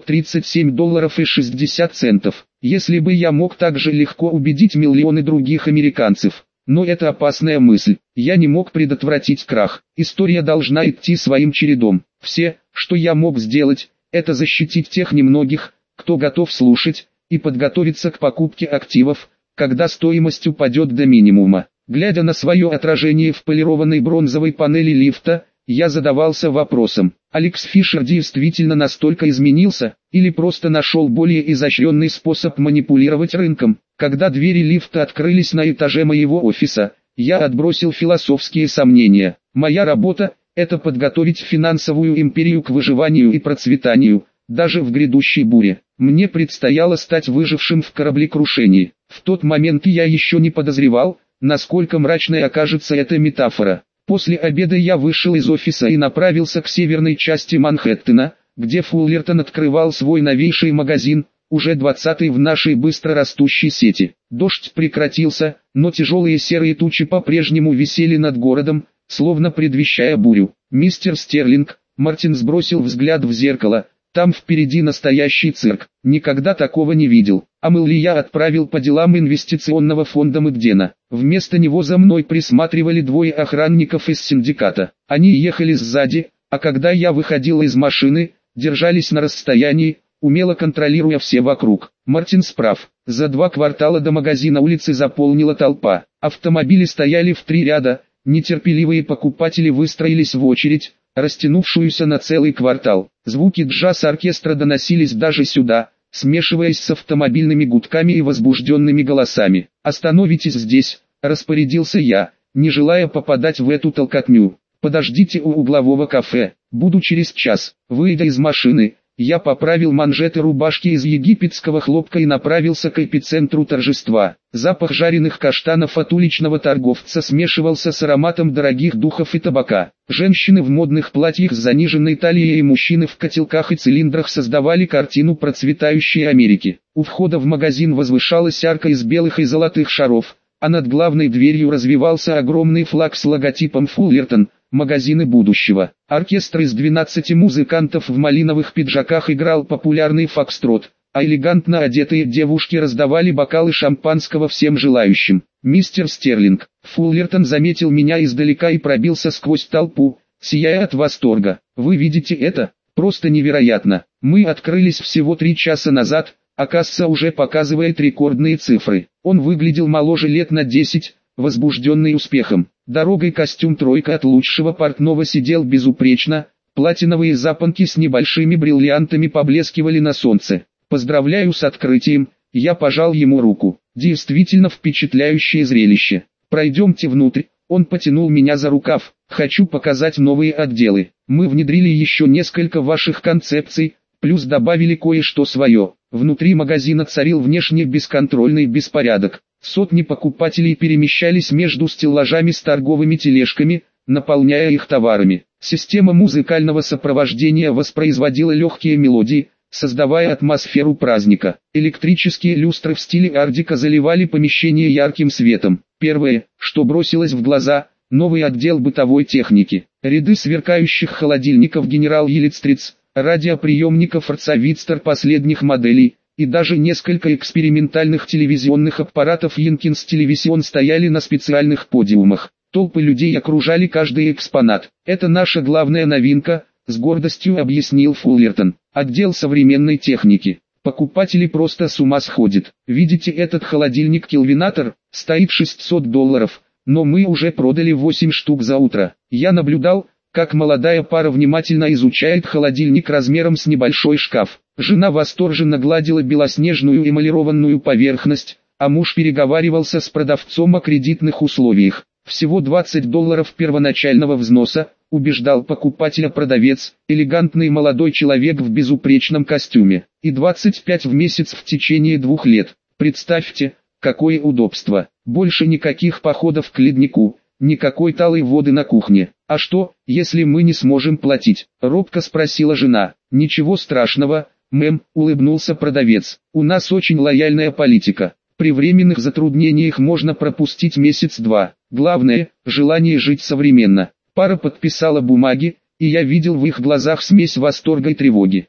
$537.60. Если бы я мог так же легко убедить миллионы других американцев. Но это опасная мысль. Я не мог предотвратить крах. История должна идти своим чередом. Все, что я мог сделать, это защитить тех немногих, кто готов слушать, и подготовиться к покупке активов, когда стоимость упадет до минимума. Глядя на свое отражение в полированной бронзовой панели лифта, Я задавался вопросом, Алекс Фишер действительно настолько изменился, или просто нашел более изощренный способ манипулировать рынком. Когда двери лифта открылись на этаже моего офиса, я отбросил философские сомнения. Моя работа – это подготовить финансовую империю к выживанию и процветанию, даже в грядущей буре. Мне предстояло стать выжившим в кораблекрушении. В тот момент я еще не подозревал, насколько мрачной окажется эта метафора. После обеда я вышел из офиса и направился к северной части Манхэттена, где Фуллертон открывал свой новейший магазин, уже 20-й в нашей быстро растущей сети. Дождь прекратился, но тяжелые серые тучи по-прежнему висели над городом, словно предвещая бурю. «Мистер Стерлинг», Мартин сбросил взгляд в зеркало, «там впереди настоящий цирк, никогда такого не видел». А Мэлли я отправил по делам инвестиционного фонда Мэгдена. Вместо него за мной присматривали двое охранников из синдиката. Они ехали сзади, а когда я выходил из машины, держались на расстоянии, умело контролируя все вокруг. Мартин справ. За 2 квартала до магазина улицы заполнила толпа. Автомобили стояли в 3 ряда, нетерпеливые покупатели выстроились в очередь, растянувшуюся на целый квартал. Звуки джаз-оркестра доносились даже сюда, смешиваясь с автомобильными гудками и возбужденными голосами. «Остановитесь здесь», — распорядился я, не желая попадать в эту толкотню. «Подождите у углового кафе, буду через час». Выйдя из машины, я поправил манжеты рубашки из египетского хлопка и направился к эпицентру торжества. Запах жареных каштанов от уличного торговца смешивался с ароматом дорогих духов и табака. Женщины в модных платьях с заниженной талией и мужчины в котелках и цилиндрах создавали картину процветающей Америки. У входа в магазин возвышалась арка из белых и золотых шаров, а над главной дверью развивался огромный флаг с логотипом «Фуллертон», магазины будущего. Оркестр из 12 музыкантов в малиновых пиджаках играл популярный фокстрот, а элегантно одетые девушки раздавали бокалы шампанского всем желающим. «Мистер Стерлинг», Фуллертон заметил меня издалека и пробился сквозь толпу, сияя от восторга. «Вы видите это? Просто невероятно. Мы открылись всего 3 часа назад, а касса уже показывает рекордные цифры». Он выглядел моложе лет на 10, возбужденный успехом. Дорогой костюм «тройка» от лучшего портного сидел безупречно, платиновые запонки с небольшими бриллиантами поблескивали на солнце. «Поздравляю с открытием», я пожал ему руку. «Действительно впечатляющее зрелище. Пройдемте внутрь». Он потянул меня за рукав. «Хочу показать новые отделы. Мы внедрили еще несколько ваших концепций, плюс добавили кое-что свое». Внутри магазина царил внешне бесконтрольный беспорядок. Сотни покупателей перемещались между стеллажами с торговыми тележками, наполняя их товарами. Система музыкального сопровождения воспроизводила легкие мелодии, создавая атмосферу праздника. Электрические люстры в стиле ар-деко заливали помещение ярким светом. Первое, что бросилось в глаза, новый отдел бытовой техники. Ряды сверкающих холодильников General Electric, радиоприемников Ратсовидстер последних моделей, и даже несколько экспериментальных телевизионных аппаратов Jenkins Television стояли на специальных подиумах. Толпы людей окружали каждый экспонат. «Это наша главная новинка», — с гордостью объяснил Фуллертон. «Отдел современной техники. Покупатели просто с ума сходят. Видите этот холодильник-келвинатор? Стоит $600, но мы уже продали 8 штук за утро». Я наблюдал, как молодая пара внимательно изучает холодильник размером с небольшой шкаф. Жена восторженно гладила белоснежную эмалированную поверхность, а муж переговаривался с продавцом о кредитных условиях. «Всего $20 первоначального взноса», убеждал покупателя продавец, элегантный молодой человек в безупречном костюме, «и 25 в месяц в течение 2 лет. Представьте, какое удобство. Больше никаких походов к леднику, никакой талой воды на кухне». «А что, если мы не сможем платить?» — робко спросила жена. «Ничего страшного, мэм», — улыбнулся продавец. «У нас очень лояльная политика. При временных затруднениях можно пропустить месяц-два. Главное — желание жить современно». Пара подписала бумаги, и я видел в их глазах смесь восторга и тревоги.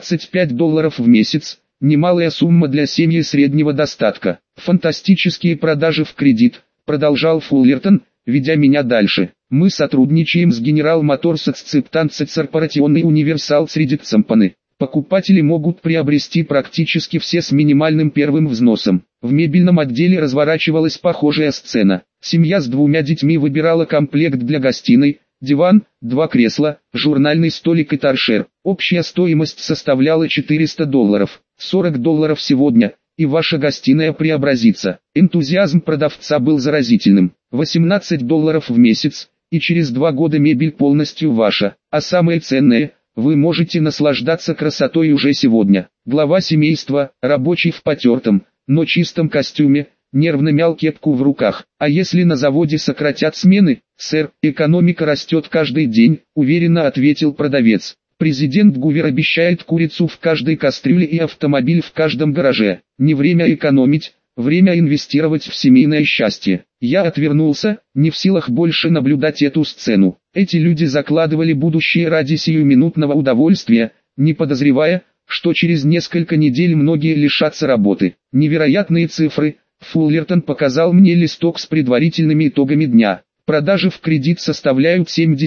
$25 в месяц — немалая сумма для семьи среднего достатка. «Фантастические продажи в кредит», — продолжал Фуллертон, ведя меня дальше. «Мы сотрудничаем с General Motors Acceptance Corporation и Universal Credit Company. Покупатели могут приобрести практически все с минимальным первым взносом». В мебельном отделе разворачивалась похожая сцена. Семья с 2 детьми выбирала комплект для гостиной, диван, 2 кресла, журнальный столик и торшер. Общая стоимость составляла $400. $40 сегодня, и ваша гостиная преобразится. Энтузиазм продавца был заразительным. $18 в месяц, и через 2 года мебель полностью ваша. А самое ценное, вы можете наслаждаться красотой уже сегодня. Глава семейства, рабочий в потертом, но чистом костюме, нервно мял кепку в руках. А если на заводе сократят смены, сэр, экономика растет каждый день, уверенно ответил продавец. Президент Гувер обещает курицу в каждой кастрюле и автомобиль в каждом гараже. Не время экономить, время инвестировать в семейное счастье. Я отвернулся, не в силах больше наблюдать эту сцену. Эти люди закладывали будущее ради сиюминутного удовольствия, не подозревая, что через несколько недель многие лишатся работы. Невероятные цифры. Фуллертон показал мне листок с предварительными итогами дня. Продажи в кредит составляют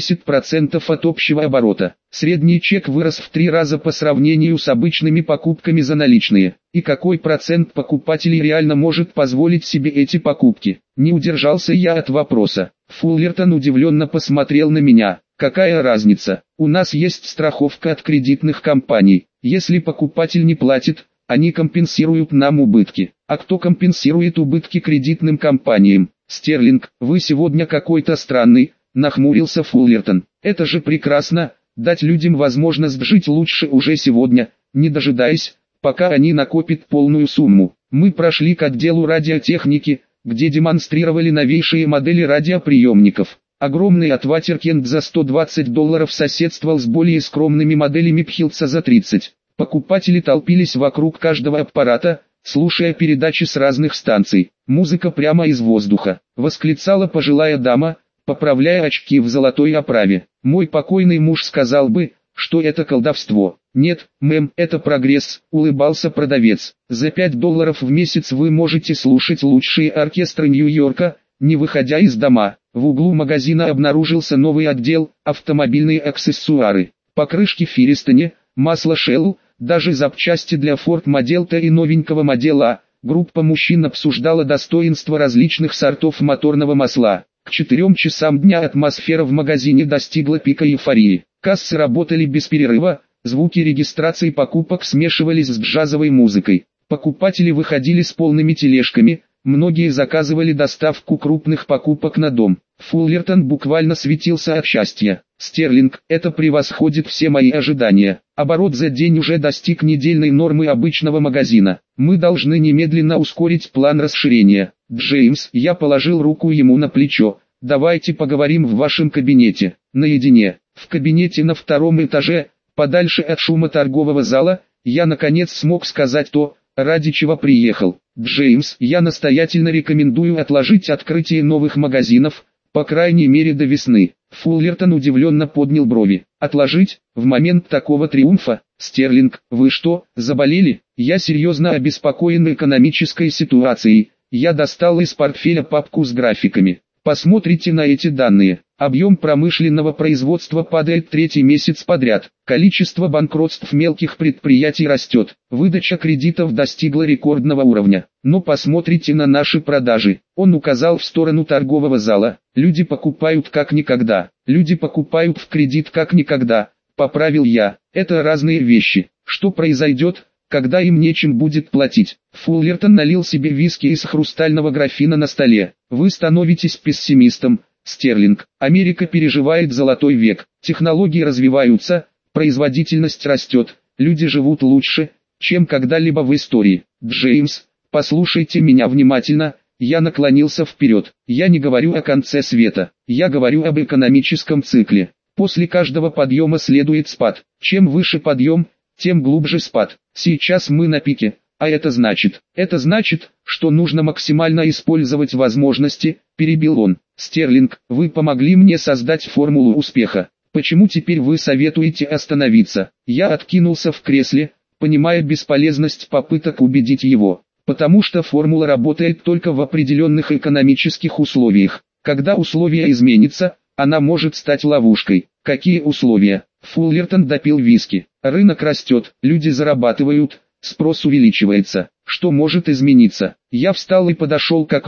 70% от общего оборота. Средний чек вырос в 3 раза по сравнению с обычными покупками за наличные. И какой процент покупателей реально может позволить себе эти покупки? Не удержался я от вопроса. Фуллертон удивленно посмотрел на меня. Какая разница? У нас есть страховка от кредитных компаний. Если покупатель не платит, они компенсируют нам убытки. А кто компенсирует убытки кредитным компаниям? Стерлинг, вы сегодня какой-то странный, нахмурился Фуллертон. Это же прекрасно, дать людям возможность жить лучше уже сегодня, не дожидаясь, пока они накопят полную сумму. Мы прошли к отделу радиотехники, где демонстрировали новейшие модели радиоприемников. Огромный отватеркенд за $120 соседствовал с более скромными моделями Пхилтса за 30. Покупатели толпились вокруг каждого аппарата, слушая передачи с разных станций. «Музыка прямо из воздуха», — восклицала пожилая дама, поправляя очки в золотой оправе. «Мой покойный муж сказал бы, что это колдовство». «Нет, мэм, это прогресс», — улыбался продавец. «За $5 в месяц вы можете слушать лучшие оркестры Нью-Йорка, не выходя из дома». В углу магазина обнаружился новый отдел «Автомобильные аксессуары». Покрышки Фиристоне, масло Shell, даже запчасти для Ford Model T и новенького Model A. Группа мужчин обсуждала достоинства различных сортов моторного масла. К 4 часам дня атмосфера в магазине достигла пика эйфории. Кассы работали без перерыва, звуки регистрации покупок смешивались с джазовой музыкой. Покупатели выходили с полными тележками, многие заказывали доставку крупных покупок на дом. Фуллертон буквально светился от счастья. «Стерлинг, это превосходит все мои ожидания. Оборот за день уже достиг недельной нормы обычного магазина. Мы должны немедленно ускорить план расширения». «Джеймс», я положил руку ему на плечо, «давайте поговорим в вашем кабинете, наедине». В кабинете на 2-м этаже, подальше от шума торгового зала, я наконец смог сказать то, ради чего приехал. «Джеймс, я настоятельно рекомендую отложить открытие новых магазинов, по крайней мере до весны». Фуллертон удивленно поднял брови. «Отложить? В момент такого триумфа? Стерлинг, вы что, заболели?» «Я серьезно обеспокоен экономической ситуацией». Я достал из портфеля папку с графиками. Посмотрите на эти данные. Объем промышленного производства падает 3-й месяц подряд. Количество банкротств мелких предприятий растет. Выдача кредитов достигла рекордного уровня. Но посмотрите на наши продажи. Он указал в сторону торгового зала. Люди покупают как никогда. Люди покупают в кредит как никогда. Поправил я. Это разные вещи. Что произойдет, когда им нечем будет платить? Фуллертон налил себе виски из хрустального графина на столе. Вы становитесь пессимистом, Стерлинг. Америка переживает золотой век. Технологии развиваются, производительность растет, люди живут лучше, чем когда-либо в истории. Джеймс, послушайте меня внимательно. Я наклонился вперед. Я не говорю о конце света. Я говорю об экономическом цикле. После каждого подъема следует спад. Чем выше подъем, тем глубже спад. Сейчас мы на пике, а это значит, что нужно максимально использовать возможности, перебил он. Стерлинг, вы помогли мне создать формулу успеха. Почему теперь вы советуете остановиться? Я откинулся в кресле, понимая бесполезность попыток убедить его. Потому что формула работает только в определенных экономических условиях. Когда условия изменятся, она может стать ловушкой. Какие условия? Фуллертон допил виски. Рынок растет, люди зарабатывают, спрос увеличивается. Что может измениться? Я встал и подошел к окну,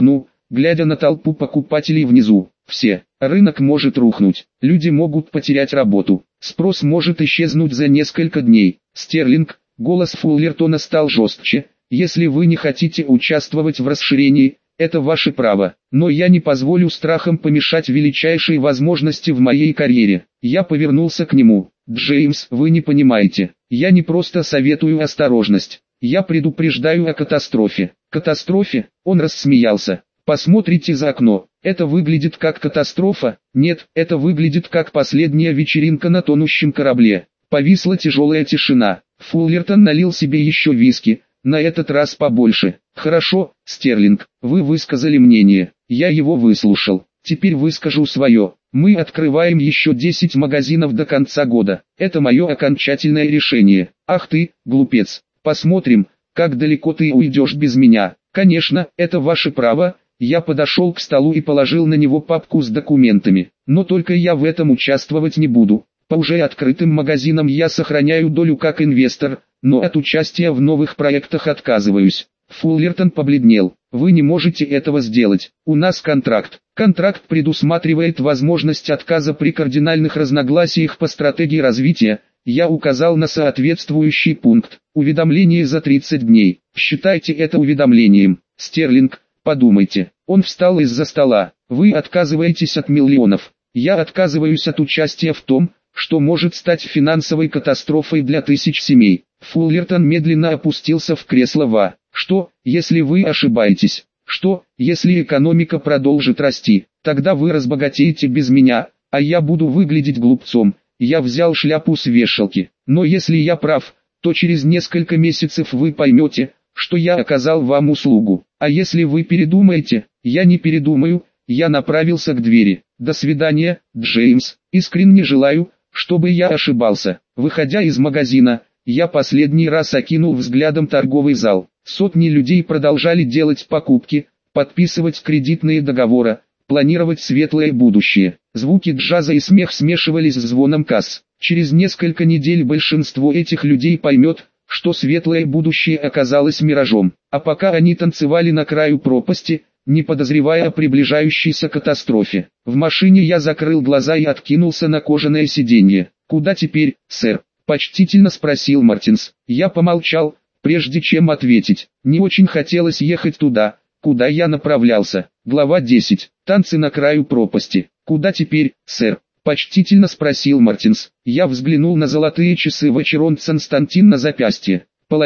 глядя на толпу покупателей внизу. Все. Рынок может рухнуть, люди могут потерять работу, спрос может исчезнуть за несколько дней. Стерлинг, голос Фуллертона стал жестче, если вы не хотите участвовать в расширении, это ваше право, но я не позволю страхам помешать величайшей возможности в моей карьере. Я повернулся к нему. Джеймс, вы не понимаете, я не просто советую осторожность, я предупреждаю о катастрофе. Катастрофе? Он рассмеялся. Посмотрите за окно, это выглядит как катастрофа, нет, это выглядит как последняя вечеринка на тонущем корабле. Повисла тяжелая тишина. Фуллертон налил себе еще виски, на этот раз побольше. Хорошо, Стерлинг, вы высказали мнение, я его выслушал, теперь выскажу свое. Мы открываем еще 10 магазинов до конца года, это мое окончательное решение. Ах ты, глупец, посмотрим, как далеко ты уйдешь без меня. Конечно, это ваше право. Я подошел к столу и положил на него папку с документами, но только я в этом участвовать не буду. По уже открытым магазинам я сохраняю долю как инвестор, но от участия в новых проектах отказываюсь. Фуллертон побледнел. Вы не можете этого сделать, у нас контракт. Контракт предусматривает возможность отказа при кардинальных разногласиях по стратегии развития. Я указал на соответствующий пункт. Уведомление за 30 дней. Считайте это уведомлением. Стерлинг, подумайте. Он встал из-за стола. Вы отказываетесь от миллионов. Я отказываюсь от участия в том, что может стать финансовой катастрофой для тысяч семей. Фуллертон медленно опустился в кресло. Что, если вы ошибаетесь? Что, если экономика продолжит расти? Тогда вы разбогатеете без меня, а я буду выглядеть глупцом. Я взял шляпу с вешалки. Но если я прав, то через несколько месяцев вы поймете, что я оказал вам услугу. А если вы передумаете, я не передумаю. Я направился к двери. До свидания, Джеймс. Искренне желаю, чтобы я ошибался. Выходя из магазина, я последний раз окинул взглядом торговый зал. Сотни людей продолжали делать покупки, подписывать кредитные договоры, планировать светлое будущее. Звуки джаза и смех смешивались с звоном касс. Через несколько недель большинство этих людей поймет, что светлое будущее оказалось миражом. А пока они танцевали на краю пропасти, не подозревая о приближающейся катастрофе. В машине я закрыл глаза и откинулся на кожаное сиденье. «Куда теперь, сэр?» – почтительно спросил Мартинс. Я помолчал, прежде чем ответить. Не очень хотелось ехать туда, куда я направлялся. Глава 10. Танцы на краю пропасти. «Куда теперь, сэр?» – почтительно спросил Мартинс. Я взглянул на золотые часы Вачерон Константин на запястье.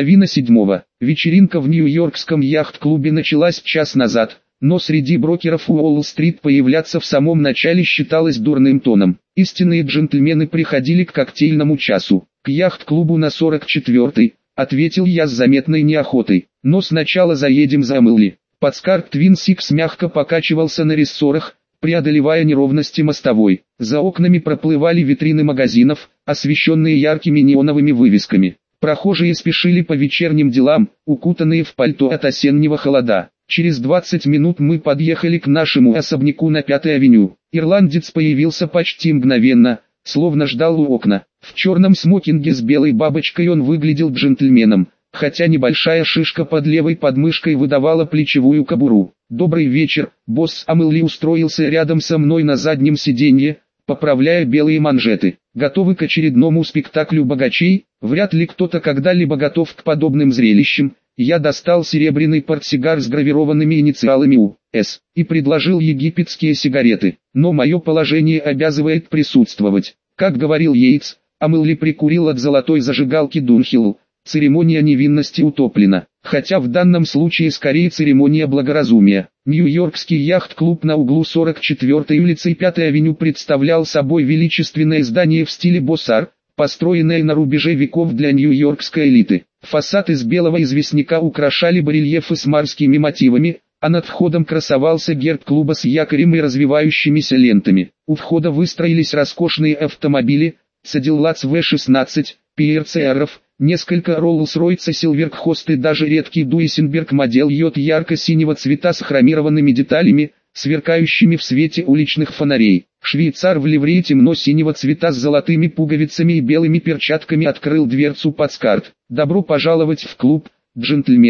6:30. Вечеринка в Нью-Йоркском яхт-клубе началась час назад, но среди брокеров Уолл-стрит появляться в самом начале считалось дурным тоном. Истинные джентльмены приходили к коктейльному часу. «К яхт-клубу на 44-й», ответил я с заметной неохотой. «Но сначала заедем за Мылли». Подскарп Твин Сикс мягко покачивался на рессорах, преодолевая неровности мостовой. За окнами проплывали витрины магазинов, освещенные яркими неоновыми вывесками. Прохожие спешили по вечерним делам, укутанные в пальто от осеннего холода. Через 20 минут мы подъехали к нашему особняку на 5-й авеню. Ирландец появился почти мгновенно, словно ждал у окна. В черном смокинге с белой бабочкой он выглядел джентльменом, хотя небольшая шишка под левой подмышкой выдавала плечевую кобуру. «Добрый вечер, босс». Амелли устроился рядом со мной на заднем сиденье, поправляя белые манжеты. «Готовы к очередному спектаклю богачей?» Вряд ли кто-то когда-либо готов к подобным зрелищам. Я достал серебряный портсигар с гравированными инициалами У.С. и предложил египетские сигареты. Но мое положение обязывает присутствовать. Как говорил Йейтс, Амелли прикурил от золотой зажигалки Дунхилл. Церемония невинности утоплена, хотя в данном случае скорее церемония благоразумия. Нью-Йоркский яхт-клуб на углу 44-й улицы и 5-й авеню представлял собой величественное здание в стиле босар, построенное на рубеже веков для нью-йоркской элиты. Фасад из белого известняка украшали барельефы с морскими мотивами, а над входом красовался герб клуба с якорем и развивающимися лентами. У входа выстроились роскошные автомобили, Cadillac V16, PRCR-ов, несколько Rolls-Royce Silverkhorst и даже редкий Дуйсенберг модель Йод ярко-синего цвета с хромированными деталями, сверкающими в свете уличных фонарей. Швейцар в ливрее темно-синего цвета с золотыми пуговицами и белыми перчатками открыл дверцу Подскарт. «Добро пожаловать в клуб, джентльмены.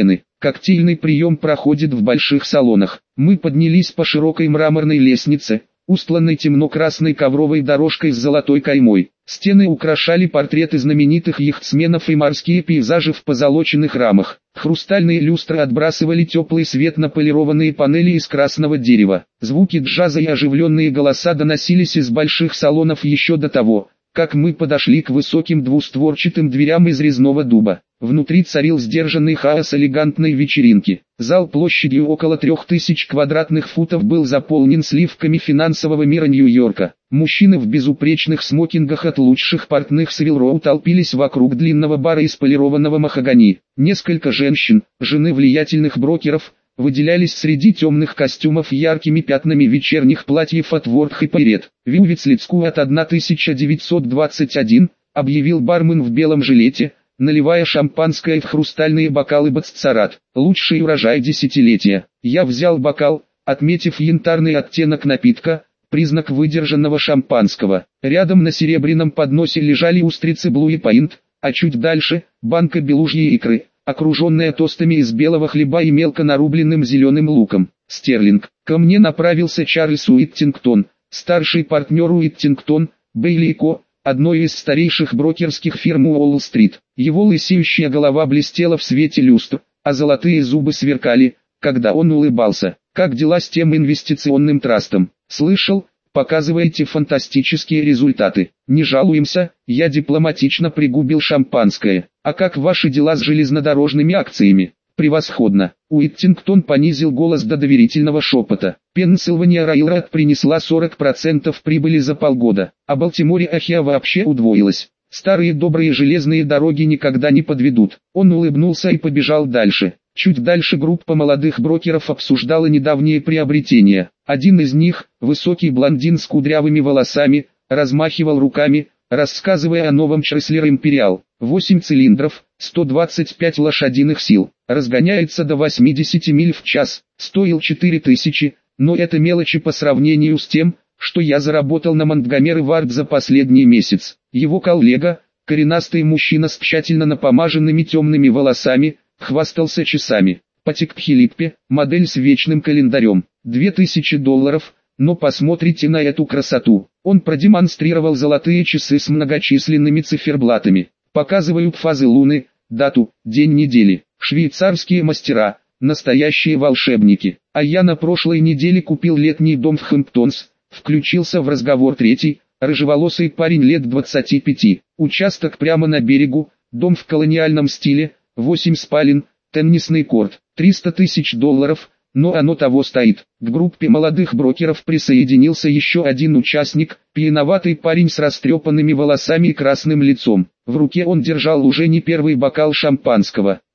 Коктейльный прием проходит в больших салонах. Мы поднялись по широкой мраморной лестнице, устланной темно-красной ковровой дорожкой с золотой каймой. Стены украшали портреты знаменитых яхтсменов и морские пейзажи в позолоченных рамах. Хрустальные люстры отбрасывали теплый свет на полированные панели из красного дерева. Звуки джаза и оживленные голоса доносились из больших салонов еще до того, как мы подошли к высоким двустворчатым дверям из резного дуба. Внутри царил сдержанный хаос элегантной вечеринки. Зал площадью около 3000 квадратных футов был заполнен сливками финансового мира Нью-Йорка. Мужчины в безупречных смокингах от лучших портных Savile Row толпились вокруг длинного бара из полированного махагони. Несколько женщин, жены влиятельных брокеров, выделялись среди темных костюмов яркими пятнами вечерних платьев от World и Pirate. «Вивицлицкую от 1921», объявил бармен в белом жилете, наливая шампанское в хрустальные бокалы Баццарат. «Лучший урожай десятилетия». Я взял бокал, отметив янтарный оттенок напитка, признак выдержанного шампанского. Рядом на серебряном подносе лежали устрицы Blue Point, а чуть дальше – банка белужьей икры, окруженная тостами из белого хлеба и мелко нарубленным зеленым луком. «Стерлинг». Ко мне направился Чарльз Уиттингтон, старший партнер Уиттингтон, Бейли & Ко, одной из старейших брокерских фирм Уолл-стрит. Его лысеющая голова блестела в свете люстр, а золотые зубы сверкали, когда он улыбался. «Как дела с тем инвестиционным трастом? Слышал, показываете фантастические результаты». «Не жалуемся», я дипломатично пригубил шампанское. «А как ваши дела с железнодорожными акциями?» «Превосходно». Уиттингтон понизил голос до доверительного шепота. Пенсильвания Рейлроуд принесла 40% прибыли за полгода, а Балтиморе Ахиа вообще удвоилась. Старые добрые железные дороги никогда не подведут. Он улыбнулся и побежал дальше. Чуть дальше группа молодых брокеров обсуждала недавние приобретения. Один из них, высокий блондин с кудрявыми волосами, размахивал руками, рассказывая о новом Chrysler Imperial. 8 цилиндров, 125 лошадиных сил, разгоняется до 80 миль в час, стоил 4000, но это мелочи по сравнению с тем, что я заработал на Монтгомери Вард за последний месяц. Его коллега, коренастый мужчина с тщательно напомаженными темными волосами, хвастался часами. Патик Пхилиппе, модель с вечным календарем, $2000, но посмотрите на эту красоту. Он продемонстрировал золотые часы с многочисленными циферблатами. Показывают фазы луны, дату, день недели. Швейцарские мастера, настоящие волшебники. А я на прошлой неделе купил летний дом в Хэмптонс. Включился в разговор третий, рыжеволосый парень лет 25. Участок прямо на берегу, дом в колониальном стиле, 8 спален, теннисный корт, $300 000, но оно того стоит. К группе молодых брокеров присоединился еще один участник, пьяноватый парень с растрепанными волосами и красным лицом. В руке он держал уже не первый бокал шампанского.